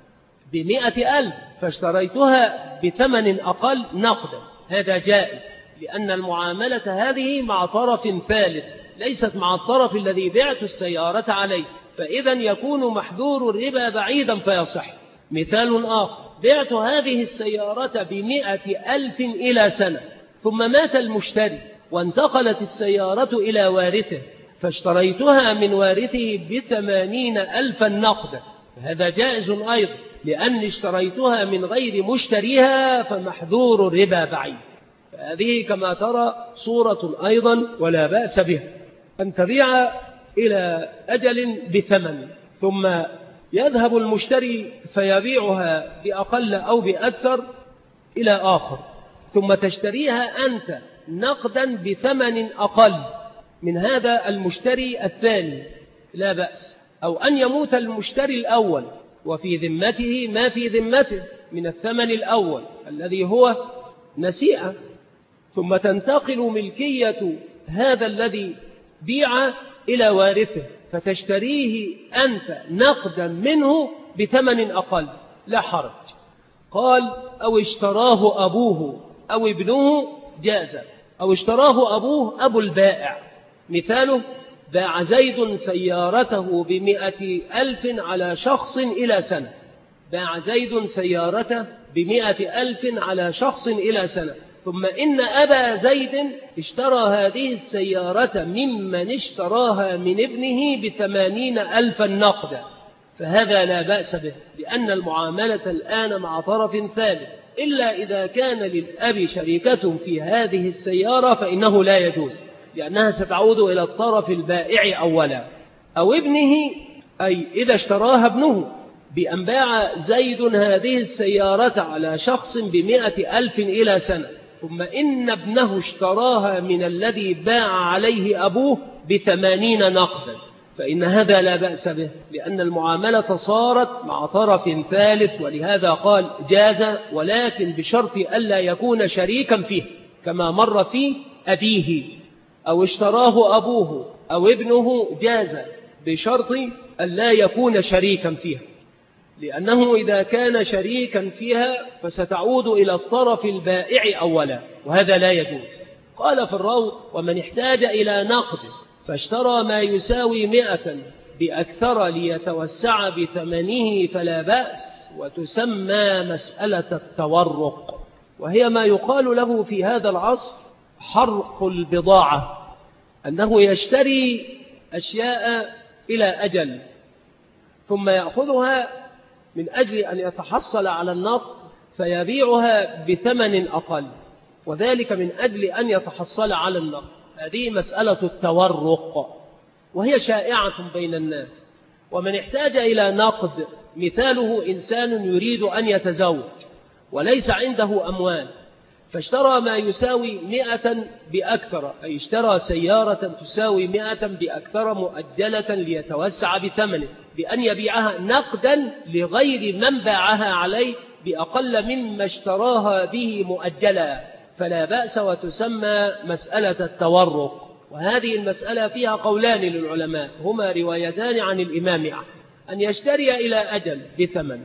ب100,000 فاشتريتها بثمن أقل نقدا. هذا جائز، لأن المعاملة هذه مع طرف ثالث ليست مع الطرف الذي بعت السيارة عليه، فإذا يكون محذور الربا بعيدا فيصح. مثال آخر: بعت هذه السيارة ب100,000 إلى سنة، ثم مات المشتري وانتقلت السيارة إلى وارثه، فاشتريتها من وارثه ب80,000 نقدا، هذا جائز أيضا، لأني اشتريتها من غير مشتريها، فمحذور الربا بعيد. فهذه كما ترى صورة أيضا ولا بأس بها، أن تبيع إلى أجل بثمن، ثم يذهب المشتري فيبيعها بأقل أو بأكثر إلى آخر، ثم تشتريها أنت نقدا بثمن أقل من هذا المشتري الثاني، لا بأس. أو أن يموت المشتري الأول وفي ذمته ما في ذمته من الثمن الأول الذي هو نسيئة، ثم تنتقل ملكية هذا الذي بيع إلى وارثه، فتشتريه أنت نقدا منه بثمن أقل، لا حرج. قال: أو اشتراه أبوه أو ابنه جاز. أو اشتراه أبوه أبو البائع، مثاله: باع زيد سيارته ب100,000 على شخص إلى سنة. باع زيد سيارته ب100,000 على شخص إلى سنة، ثم إن أبا زيد اشترى هذه السيارة ممن اشتراها من ابنه ب80,000 نقدا، فهذا لا بأس به، لأن المعاملة الآن مع طرف ثالث، إلا إذا كان للأب شركة في هذه السيارة فإنه لا يجوز، لأنها ستعود إلى الطرف البائع أولا. أو ابنه، أي إذا اشتراها ابنه بأن باع زيد هذه السيارة على شخص ب100,000 إلى سنة، ثم إن ابنه اشتراها من الذي باع عليه أبوه ب80 نقدا، فإن هذا لا بأس به، لأن المعاملة صارت مع طرف ثالث، ولهذا قال جاز، ولكن بشرط ألا يكون شريكا فيه، كما مر في أبيه. أو اشتراه أبوه أو ابنه جاز بشرط ألا يكون شريكا فيها، لأنه إذا كان شريكا فيها فستعود إلى الطرف البائع أولا، وهذا لا يجوز. قال في الروض: ومن احتاج إلى نقد فاشترى ما يساوي 100 بأكثر ليتوسع بثمنه فلا بأس، وتسمى مسألة التورق، وهي ما يقال له في هذا العصر حرق البضاعة، أنه يشتري أشياء إلى أجل ثم يأخذها من أجل أن يتحصل على النقد فيبيعها بثمن أقل، وذلك من أجل أن يتحصل على النقد. هذه مسألة التورق، وهي شائعة بين الناس. ومن احتاج إلى نقد مثاله إنسان يريد أن يتزوج وليس عنده أموال، فاشترى ما يساوي 100 بأكثر، أي اشترى سيارة تساوي 100 بأكثر مؤجلة ليتوسع بثمنه، بأن يبيعها نقدا لغير من باعها عليه بأقل مما اشتراها به مؤجلا، فلا بأس، وتسمى مسألة التورق. وهذه المسألة فيها قولان للعلماء، هما روايتان عن الإمام أحمد: أن يشتري إلى أجل بثمن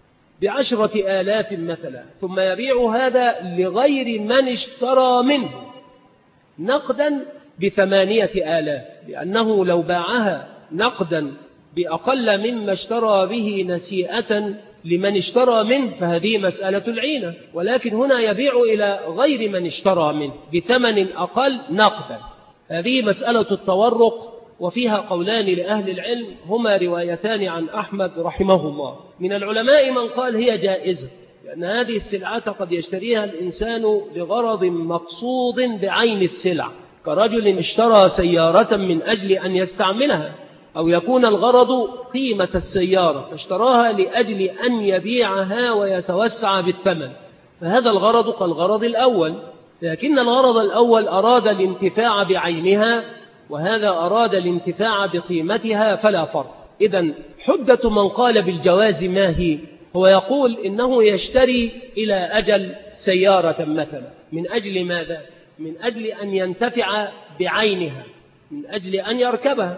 ب10,000 مثلا، ثم يبيع هذا لغير من اشترى منه نقدا ب8,000، لأنه لو باعها نقدا بأقل مما اشترى به نسيئة لمن اشترى منه فهذه مسألة العينة، ولكن هنا يبيع إلى غير من اشترى منه بثمن أقل نقدا. هذه مسألة التورق، وفيها قولان لأهل العلم، هما روايتان عن أحمد رحمه الله. من العلماء من قال هي جائزة، لأن هذه السلعة قد يشتريها الإنسان لغرض مقصود بعين السلع، كرجل اشترى سيارة من أجل أن يستعملها، أو يكون الغرض قيمة السيارة فاشتراها لأجل أن يبيعها ويتوسع بالثمن، فهذا الغرض كالغرض الأول، لكن الغرض الأول أراد الانتفاع بعينها وهذا أراد الانتفاع بقيمتها فلا فرق. إذن حجة من قال بالجواز ما هي؟ هو يقول إنه يشتري إلى أجل سيارة مثلا، من أجل ماذا؟ من أجل أن ينتفع بعينها، من أجل أن يركبها،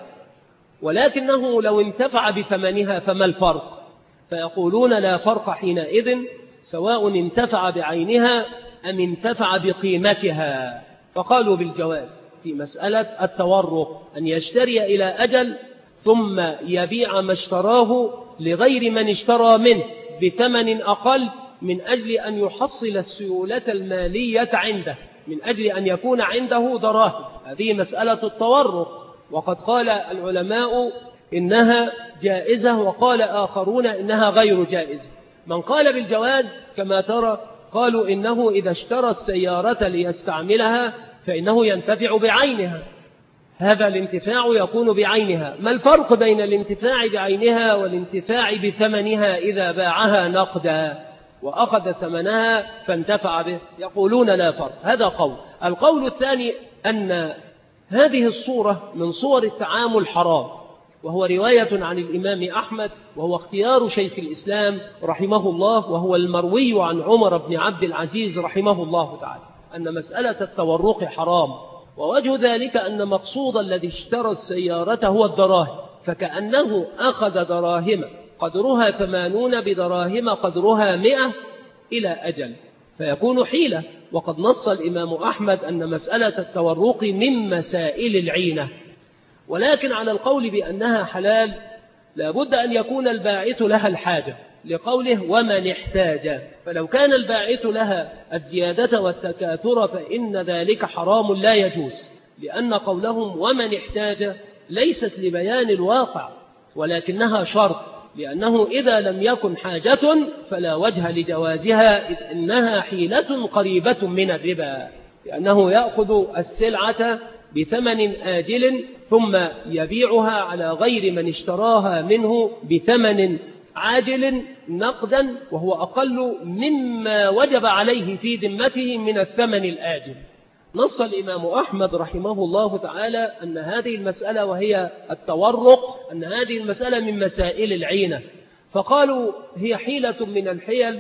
ولكنه لو انتفع بثمنها فما الفرق؟ فيقولون لا فرق حينئذ سواء انتفع بعينها أم انتفع بقيمتها، فقالوا بالجواز في مسألة التورق، أن يشتري إلى أجل ثم يبيع ما اشتراه لغير من اشترى منه بثمن أقل من أجل أن يحصل السيولة المالية عنده، من أجل أن يكون عنده دراهم. هذه مسألة التورق، وقد قال العلماء إنها جائزة وقال آخرون إنها غير جائزة. من قال بالجواز كما ترى قالوا إنه إذا اشترى السيارة ليستعملها فإنه ينتفع بعينها، هذا الانتفاع يكون بعينها. ما الفرق بين الانتفاع بعينها والانتفاع بثمنها إذا باعها نقدا وأخذ ثمنها فانتفع به؟ يقولون لا فرق. هذا قول. القول الثاني أن هذه الصورة من صور التعامل حرام، وهو رواية عن الإمام أحمد، وهو اختيار شيخ الإسلام رحمه الله، وهو المروي عن عمر بن عبد العزيز رحمه الله تعالى، أن مسألة التورق حرام. ووجه ذلك أن مقصود الذي اشترى السيارة هو الدراهم، فكأنه أخذ دراهم قدرها 80 بدراهم قدرها 100 إلى أجل، فيكون حيلة. وقد نص الإمام أحمد أن مسألة التورق من مسائل العينة، ولكن على القول بأنها حلال لابد أن يكون الباعث لها الحاجة، لقوله ومن احتاج، فلو كان الباعث لها الزيادة والتكاثر فإن ذلك حرام لا يجوز، لأن قولهم ومن احتاج ليست لبيان الواقع ولكنها شرط، لأنه إذا لم يكن حاجة فلا وجه لجوازها، إذ إنها حيلة قريبة من الربا، لأنه يأخذ السلعة بثمن آجل ثم يبيعها على غير من اشتراها منه بثمن عاجل نقدا، وهو أقل مما وجب عليه في ذمته من الثمن الآجل. نص الإمام أحمد رحمه الله تعالى أن هذه المسألة وهي التورق، أن هذه المسألة من مسائل العينة، فقالوا هي حيلة من الحيل،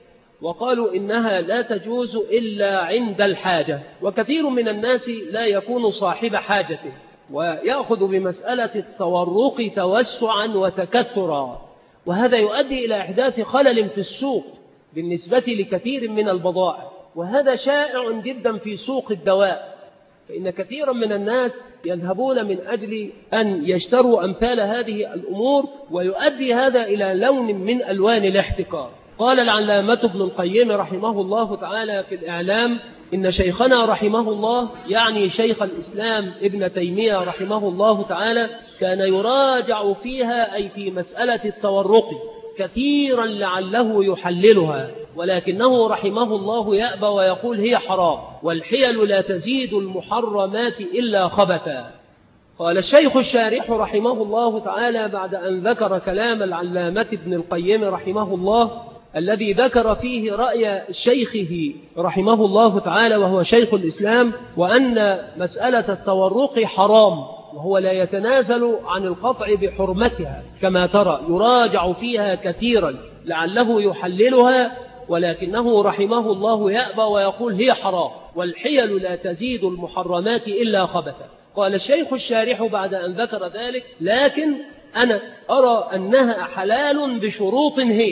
وقالوا إنها لا تجوز إلا عند الحاجة. وكثير من الناس لا يكون صاحب حاجته ويأخذ بمسألة التورق توسعا وتكثرا، وهذا يؤدي إلى إحداث خلل في السوق بالنسبة لكثير من البضائع، وهذا شائع جدا في سوق الدواء، فإن كثيرا من الناس يذهبون من أجل أن يشتروا أمثال هذه الأمور، ويؤدي هذا إلى لون من ألوان الاحتكار. قال العلامة ابن القيم رحمه الله تعالى في الإعلام إن شيخنا رحمه الله، يعني شيخ الإسلام ابن تيمية رحمه الله تعالى، كان يراجع فيها أي في مسألة التورق كثيرا لعله يحللها، ولكنه رحمه الله يأبى ويقول هي حرام، والحيل لا تزيد المحرمات إلا خبثا. قال الشيخ الشارح رحمه الله تعالى بعد أن ذكر كلام العلامة ابن القيم رحمه الله الذي ذكر فيه رأي شيخه رحمه الله تعالى وهو شيخ الإسلام، وأن مسألة التورق حرام وهو لا يتنازل عن القطع بحرمتها كما ترى، يراجع فيها كثيرا لعله يحللها، ولكنه رحمه الله يأبى ويقول هي حرام، والحيل لا تزيد المحرمات إلا خبثا. قال الشيخ الشارح بعد أن ذكر ذلك لكن أنا أرى أنها حلال بشروط هي،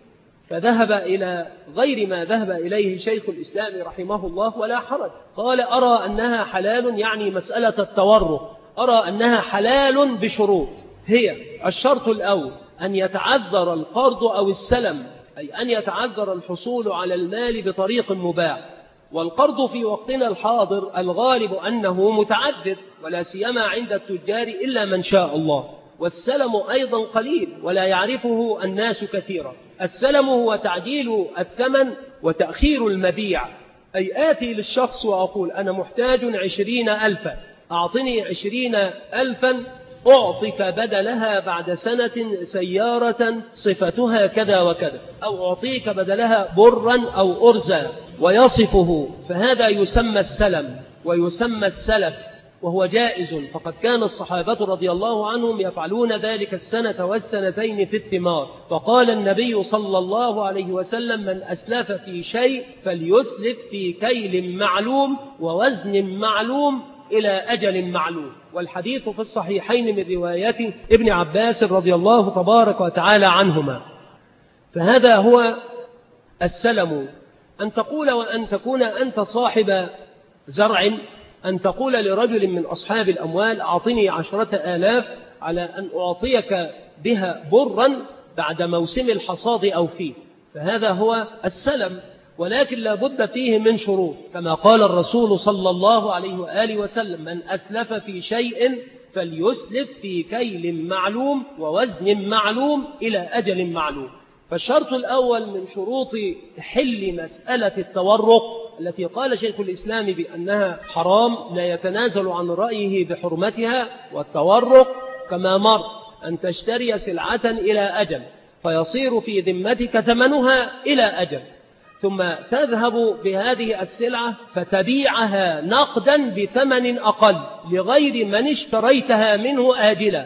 فذهب إلى غير ما ذهب إليه شيخ الإسلام رحمه الله ولا حرج. قال أرى أنها حلال، يعني مسألة التورق أرى أنها حلال بشروط، هي الشرط الأول أن يتعذر القرض أو السلم، أي أن يتعذر الحصول على المال بطريق مباح، والقرض في وقتنا الحاضر الغالب أنه متعذر، ولا سيما عند التجار إلا من شاء الله، والسلم أيضا قليل ولا يعرفه الناس كثيرا. السلم هو تعجيل الثمن وتأخير المبيع، أي آتي للشخص وأقول أنا محتاج 20,000، أعطني 20,000 أعطيك بدلها بعد سنة سيارة صفتها كذا وكذا، أو أعطيك بدلها برا أو أرزا ويصفه، فهذا يسمى السلم ويسمى السلف، وهو جائز، فقد كان الصحابة رضي الله عنهم يفعلون ذلك السنة والسنتين في الثمار. فقال النبي صلى الله عليه وسلم: من أسلف في شيء فليسلف في كيل معلوم ووزن معلوم إلى أجل معلوم. والحديث في الصحيحين من رواية ابن عباس رضي الله تبارك وتعالى عنهما. فهذا هو السلم، أن تقول وأن تكون أنت صاحب زرع، أن تقول لرجل من أصحاب الأموال: أعطني 10,000 على أن أعطيك بها برا بعد موسم الحصاد أو فيه، فهذا هو السلم، ولكن لا بد فيه من شروط، كما قال الرسول صلى الله عليه وآله وسلم: من أسلف في شيء فليسلف في كيل معلوم ووزن معلوم إلى أجل معلوم. فالشرط الأول من شروط حل مسألة التورق التي قال شيخ الإسلام بأنها حرام لا يتنازل عن رأيه بحرمتها، والتورق كما مر أن تشتري سلعة إلى أجل فيصير في ذمتك ثمنها إلى أجل، ثم تذهب بهذه السلعة فتبيعها نقدا بثمن أقل لغير من اشتريتها منه آجلا،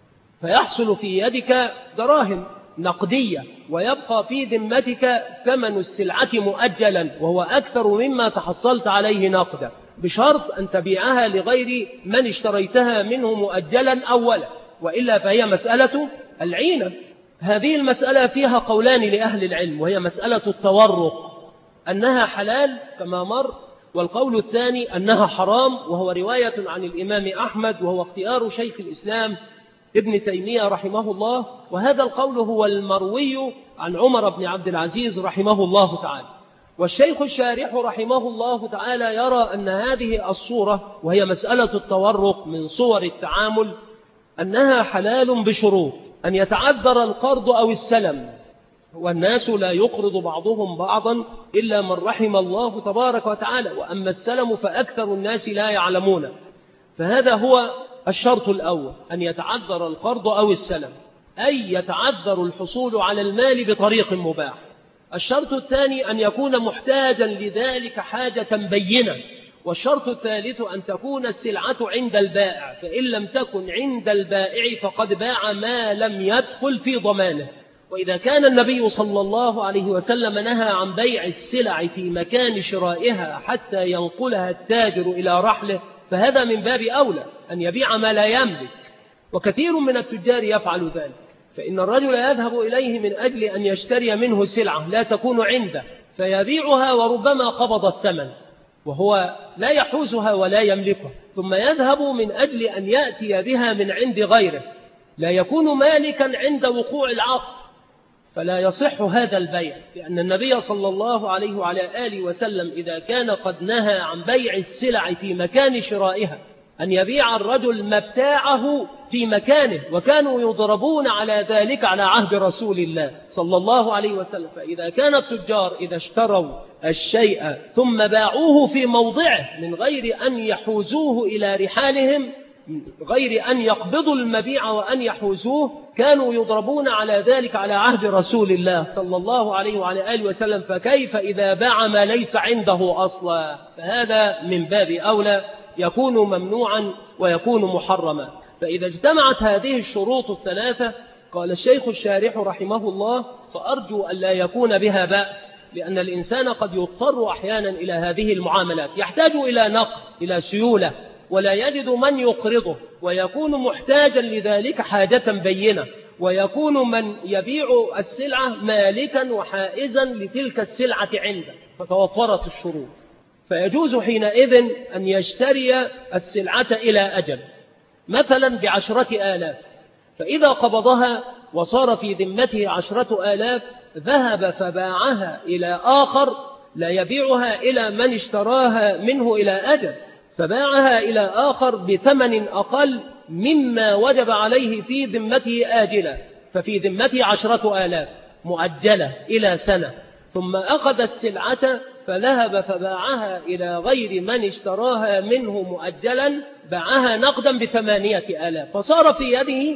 فيحصل في يدك دراهم نقدية ويبقى في ذمتك ثمن السلعة مؤجلا وهو أكثر مما تحصلت عليه نقدا، بشرط أن تبيعها لغير من اشتريتها منه مؤجلا أولا، وإلا فهي مسألة العينة. هذه المسألة فيها قولان لأهل العلم، وهي مسألة التورق أنها حلال كما مر، والقول الثاني أنها حرام، وهو رواية عن الإمام أحمد، وهو اختيار شيخ الإسلام ابن تيمية رحمه الله، وهذا القول هو المروي عن عمر بن عبد العزيز رحمه الله تعالى. والشيخ الشارح رحمه الله تعالى يرى أن هذه الصورة، وهي مسألة التورق من صور التعامل، أنها حلال بشروط: أن يتعذر القرض أو السلم، والناس لا يقرض بعضهم بعضا إلا من رحم الله تبارك وتعالى، وأما السلم فأكثر الناس لا يعلمون، فهذا هو الشرط الأول، أن يتعذر القرض أو السلم، أي يتعذر الحصول على المال بطريق مباح. الشرط الثاني أن يكون محتاجا لذلك حاجة بينة. والشرط الثالث أن تكون السلعة عند البائع، فإن لم تكن عند البائع فقد باع ما لم يدخل في ضمانه. وإذا كان النبي صلى الله عليه وسلم نهى عن بيع السلع في مكان شرائها حتى ينقلها التاجر إلى رحله، فهذا من باب أولى أن يبيع ما لا يملك، وكثير من التجار يفعل ذلك، فإن الرجل يذهب إليه من أجل أن يشتري منه سلعة لا تكون عنده فيبيعها وربما قبض الثمن وهو لا يحوزها ولا يملكها، ثم يذهب من أجل أن يأتي بها من عند غيره لا يكون مالكا عند وقوع العقد، فلا يصح هذا البيع، لأن النبي صلى الله عليه وعلى آله وسلم إذا كان قد نهى عن بيع السلع في مكان شرائها أن يبيع الرجل مبتاعه في مكانه، وكانوا يضربون على ذلك على عهد رسول الله صلى الله عليه وسلم. فإذا كان التجار إذا اشتروا الشيء ثم باعوه في موضعه من غير أن يحوزوه إلى رحالهم، من غير أن يقبضوا المبيع وأن يحوزوه، كانوا يضربون على ذلك على عهد رسول الله صلى الله عليه وعلى آله وسلم، فكيف إذا باع ما ليس عنده أصلا؟ فهذا من باب أولى يكون ممنوعا ويكون محرما. فإذا اجتمعت هذه الشروط الثلاثة، قال الشيخ الشارح رحمه الله: فأرجو أن لا يكون بها بأس، لأن الإنسان قد يضطر أحيانا إلى هذه المعاملات، يحتاج إلى نقد، إلى سيولة، ولا يجد من يقرضه، ويكون محتاجا لذلك حاجة بينة، ويكون من يبيع السلعة مالكا وحائزا لتلك السلعة عنده، فتوفرت الشروط، فيجوز حينئذ أن يشتري السلعة إلى أجل، مثلا ب10,000، فإذا قبضها وصار في ذمته 10,000 ذهب فباعها إلى آخر لا يبيعها إلى من اشتراها منه إلى أجل، فباعها إلى آخر بثمن أقل مما وجب عليه في ذمته آجلا، ففي ذمته 10,000 مؤجلة إلى سنة، ثم أخذ السلعة فذهب فباعها إلى غير من اشتراها منه مؤجلا، باعها نقدا ب8,000، فصار في يده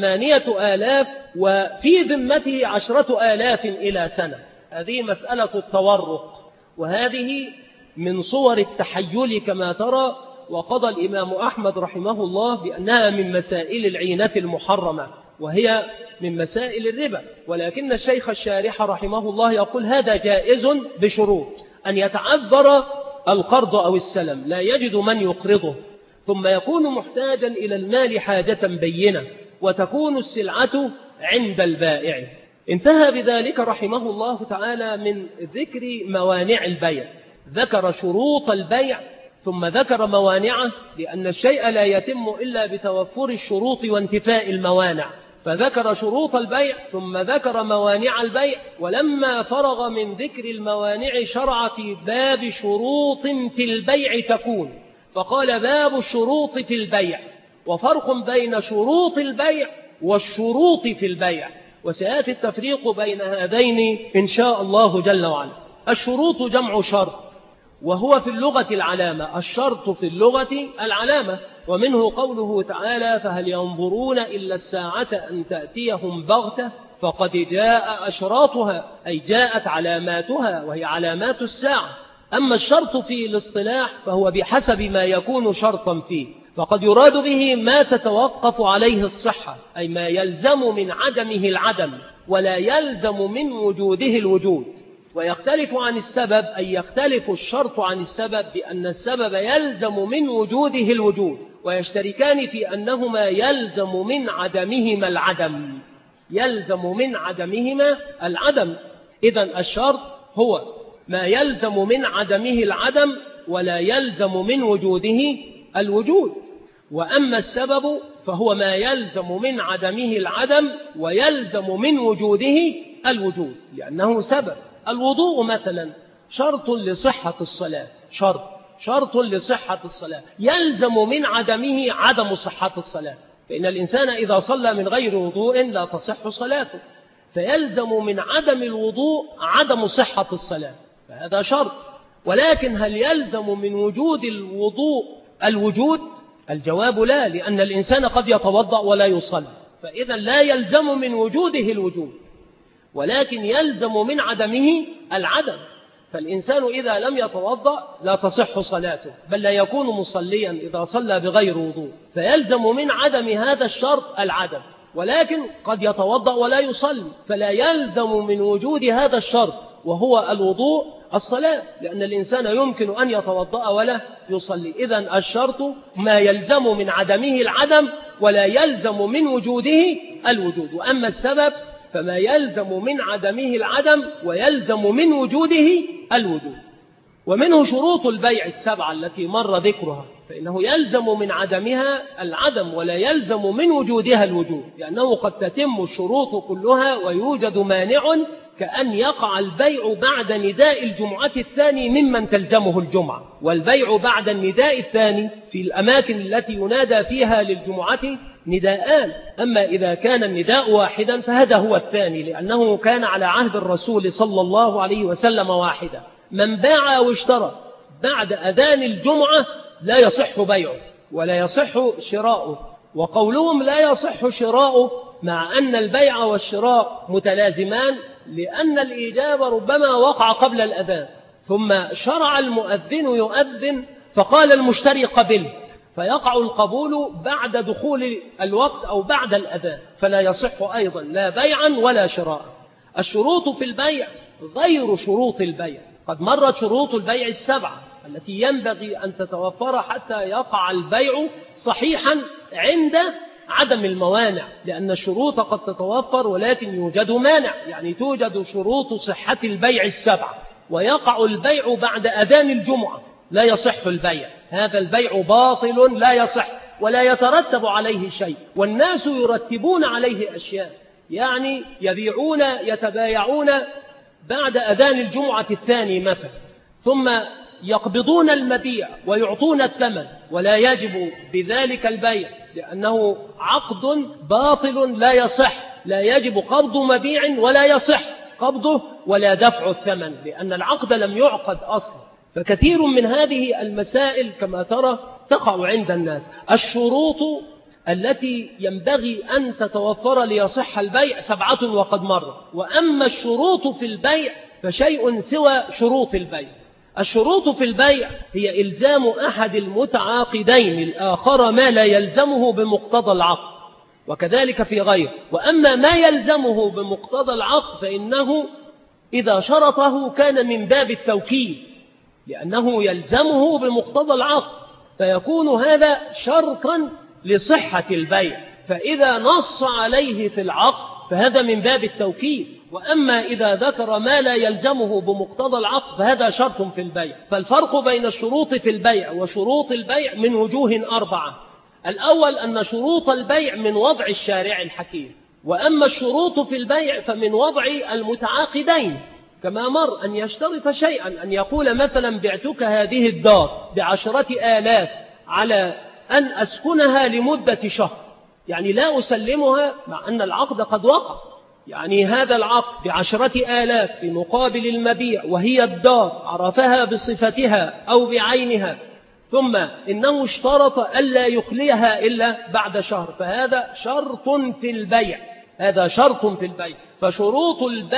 8,000 وفي ذمته 10,000 إلى سنة. هذه مسألة التورق، وهذه من صور التحيل كما ترى. وقضى الإمام أحمد رحمه الله بأنها من مسائل العينة المحرمة، وهي من مسائل الربا، ولكن الشيخ الشارح رحمه الله يقول هذا جائز بشروط: أن يتعذر القرض أو السلم، لا يجد من يقرضه، ثم يكون محتاجا إلى المال حاجة بينة، وتكون السلعة عند البائع. انتهى بذلك رحمه الله تعالى من ذكر موانع البيع، ذكر شروط البيع ثم ذكر موانعه، لأن الشيء لا يتم إلا بتوفر الشروط وانتفاء الموانع، فذكر شروط البيع ثم ذكر موانع البيع. ولما فرغ من ذكر الموانع شرع في باب شروط في البيع تكون، فقال باب الشروط في البيع، وفرق بين شروط البيع والشروط في البيع، وسيأتي التفريق بين هذين إن شاء الله جل وعلا. الشروط جمع شرط، وهو في اللغة العلامة، الشرط في اللغة العلامة، ومنه قوله تعالى: فهل ينظرون إلا الساعة أن تأتيهم بغتة فقد جاء أشراطها، أي جاءت علاماتها وهي علامات الساعة. أما الشرط في الاصطلاح فهو بحسب ما يكون شرطا فيه، فقد يراد به ما تتوقف عليه الصحة، أي ما يلزم من عدمه العدم ولا يلزم من وجوده الوجود. ويختلف عن السبب، أي يختلف الشرط عن السبب بأن السبب يلزم من وجوده الوجود، ويشتركان في أنهما يلزم من عدمهما العدم، يلزم من عدمهما العدم. إذن الشرط هو ما يلزم من عدمه العدم ولا يلزم من وجوده الوجود، وأما السبب فهو ما يلزم من عدمه العدم ويلزم من وجوده الوجود، لأنه سبب. الوضوء مثلا شرط لصحة الصلاة، شرط لصحة الصلاة، يلزم من عدمه عدم صحة الصلاة، فإن الإنسان إذا صلى من غير وضوء لا تصح صلاته، فيلزم من عدم الوضوء عدم صحة الصلاة، فهذا شرط. ولكن هل يلزم من وجود الوضوء الوجود؟ الجواب لا، لأن الإنسان قد يتوضأ ولا يصلي، فإذا لا يلزم من وجوده الوجود، ولكن يلزم من عدمه العدم. فالإنسان إذا لم يتوضأ لا تصح صلاته، بل لا يكون مصليا إذا صلى بغير وضوء، فيلزم من عدم هذا الشرط العدم. ولكن قد يتوضأ ولا يصلي، فلا يلزم من وجود هذا الشرط وهو الوضوء الصلاة، لأن الإنسان يمكن أن يتوضأ ولا يصلي. إذن الشرط ما يلزم من عدمه العدم ولا يلزم من وجوده الوجود، وأما السبب فما يلزم من عدمه العدم ويلزم من وجوده الوجود. ومنه شروط البيع السبعة التي مر ذكرها، فإنه يلزم من عدمها العدم ولا يلزم من وجودها الوجود، لأنه قد تتم الشروط كلها ويوجد مانع، كأن يقع البيع بعد نداء الجمعة الثاني ممن تلزمه الجمعة، والبيع بعد النداء الثاني في الأماكن التي ينادى فيها للجمعة نداءان، أما إذا كان النداء واحدا فهذا هو الثاني، لأنه كان على عهد الرسول صلى الله عليه وسلم واحدا. من باع أو اشترى بعد أذان الجمعة لا يصح بيعه ولا يصح شراؤه. وقولهم لا يصح شراؤه مع أن البيع والشراء متلازمان، لأن الإيجاب ربما وقع قبل الأذان، ثم شرع المؤذن يؤذن فقال المشتري قبلت، فيقع القبول بعد دخول الوقت أو بعد الأذان، فلا يصح أيضا لا بيعا ولا شراء. الشروط في البيع غير شروط البيع، قد مرت شروط البيع السبعة التي ينبغي أن تتوفر حتى يقع البيع صحيحا عند عدم الموانع، لأن الشروط قد تتوفر ولكن يوجد مانع، يعني توجد شروط صحة البيع السبعة ويقع البيع بعد أذان الجمعة لا يصح البيع، هذا البيع باطل لا يصح ولا يترتب عليه شيء، والناس يرتبون عليه أشياء، يعني يبيعون يتبايعون بعد أذان الجمعة الثاني مثلا، ثم
يقبضون المبيع ويعطون الثمن ولا يجب بذلك البيع لأنه عقد باطل لا يصح، لا يجب قبض مبيع ولا يصح قبضه ولا دفع الثمن لأن العقد لم يعقد أصلا. فكثير من هذه المسائل كما ترى تقع عند الناس. الشروط التي ينبغي أن تتوفر ليصح البيع 7 وقد مر، وأما الشروط في البيع فشيء سوى شروط البيع. الشروط في البيع هي إلزام أحد المتعاقدين الآخر ما لا يلزمه بمقتضى العقد، وكذلك في غيره. وأما ما يلزمه بمقتضى العقد فإنه إذا شرطه كان من باب التوكيد لأنه يلزمه بمقتضى العقد، فيكون هذا شرطا لصحة البيع، فإذا نص عليه في العقد فهذا من باب التوكيد. وأما إذا ذكر ما لا يلزمه بمقتضى العقد فهذا شرط في البيع. فالفرق بين الشروط في البيع وشروط البيع من وجوه 4. الأول أن شروط البيع من وضع الشارع الحكيم، وأما الشروط في البيع فمن وضع المتعاقدين كما مر أن يشترط شيئا، أن يقول مثلا بعتك هذه الدار ب10,000 على أن أسكنها لمدة شهر، يعني لا أسلمها مع أن العقد قد وقع، يعني هذا العقد ب10,000 في مقابل المبيع وهي الدار عرفها بصفتها أو بعينها، ثم إنه اشترط ألا يخليها إلا بعد شهر، فهذا شرط في البيع، هذا شرط في البيع. فشروط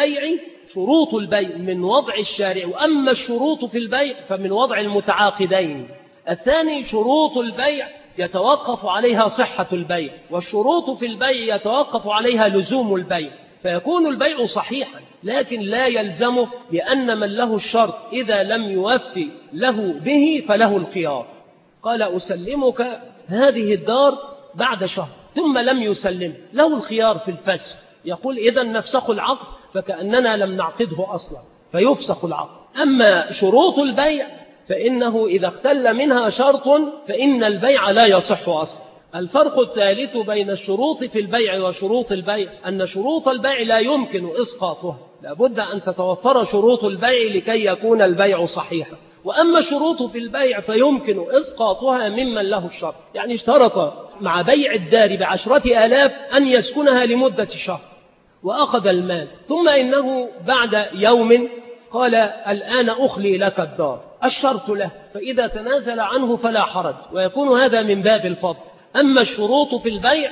البيع من وضع الشارع، وأما الشروط في البيع فمن وضع المتعاقدين. الثاني شروط البيع يتوقف عليها صحة البيع، والشروط في البيع يتوقف عليها لزوم البيع، فيكون البيع صحيحا لكن لا يلزمه، لأن من له الشرط إذا لم يوفي له به فله الخيار. قال أسلمك هذه الدار بعد شهر ثم لم يسلم، له الخيار في الفسخ، يقول إذن نفسخ العقد فكأننا لم نعقده أصلا فيفسخ العقد. أما شروط البيع فإنه إذا اختل منها شرط فإن البيع لا يصح أصلا. الفرق الثالث بين الشروط في البيع وشروط البيع أن شروط البيع لا يمكن إسقاطها، لابد أن تتوفر شروط البيع لكي يكون البيع صحيحا. وأما الشروط في البيع فيمكن إسقاطها ممن له الشرط، يعني اشترط مع بيع الدار ب10,000 أن يسكنها لمدة شهر وأخذ المال، ثم إنه بعد يوم قال الآن أخلي لك الدار، الشرط له، فإذا تنازل عنه فلا حرج، ويكون هذا من باب الفضل. أما الشروط في البيع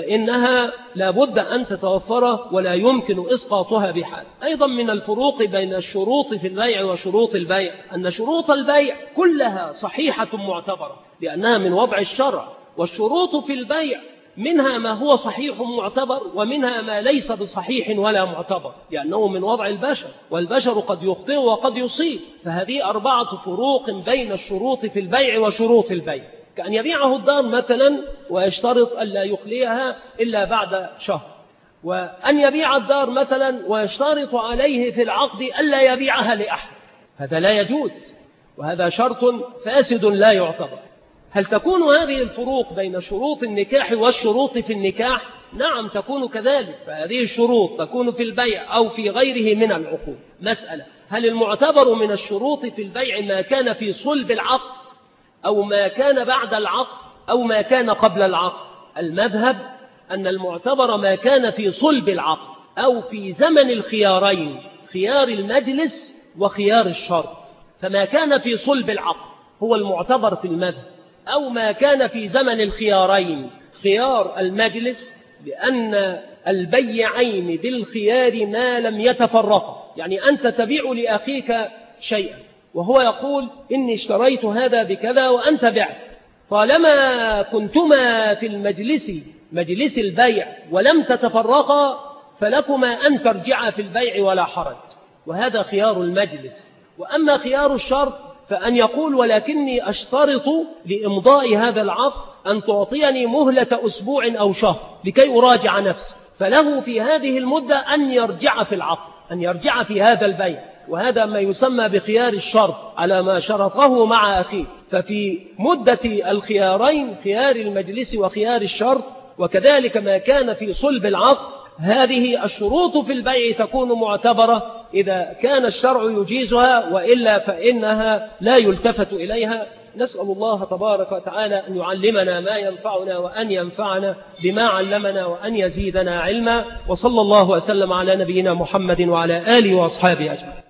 فإنها لا بد أن تتوفر ولا يمكن إسقاطها بحال. أيضا من الفروق بين الشروط في البيع وشروط البيع أن شروط البيع كلها صحيحة معتبرة لأنها من وضع الشرع، والشروط في البيع منها ما هو صحيح معتبر ومنها ما ليس بصحيح ولا معتبر لأنه من وضع البشر، والبشر قد يخطئ وقد يصيب. فهذه 4 فروق بين الشروط في البيع وشروط البيع. كأن يبيعه الدار مثلا ويشترط ألا يخليها إلا بعد شهر، وأن يبيع الدار مثلا ويشترط عليه في العقد ألا يبيعها لأحد، هذا لا يجوز، وهذا شرط فاسد لا يعتبر. هل تكون هذه الفروق بين شروط النكاح والشروط في النكاح؟ نعم تكون كذلك، فهذه الشروط تكون في البيع أو في غيره من العقود. مسألة: هل المعتبر من الشروط في البيع ما كان في صلب العقد أو ما كان بعد العقد أو ما كان قبل العقد؟ المذهب أن المعتبر ما كان في صلب العقد أو في زمن الخيارين، خيار المجلس وخيار الشرط، فما كان في صلب العقد هو المعتبر في المذهب، أو ما كان في زمن الخيارين خيار المجلس، لأن البيعين بالخيار ما لم يتفرقا، يعني أنت تبيع لأخيك شيئا وهو يقول إني اشتريت هذا بكذا وأنت بعت، طالما كنتما في مجلس البيع ولم تتفرقا فلكما أن ترجعا في البيع ولا حرج، وهذا خيار المجلس. وأما خيار الشرط فأن يقول ولكني أشترط لإمضاء هذا العقد أن تعطيني مهلة أسبوع أو شهر لكي أراجع نفسي، فله في هذه المدة أن يرجع في العقد، أن يرجع في هذا البيع، وهذا ما يسمى بخيار الشرط على ما شرطه مع أخيه. ففي مدة الخيارين خيار المجلس وخيار الشرط، وكذلك ما كان في صلب العقد، هذه الشروط في البيع تكون معتبرة إذا كان الشرع يجيزها، وإلا فإنها لا يلتفت إليها. نسأل الله تبارك وتعالى أن يعلمنا ما ينفعنا، وأن ينفعنا بما علمنا، وأن يزيدنا علما. وصلى الله وسلم على نبينا محمد وعلى آله وأصحابه أجمعين.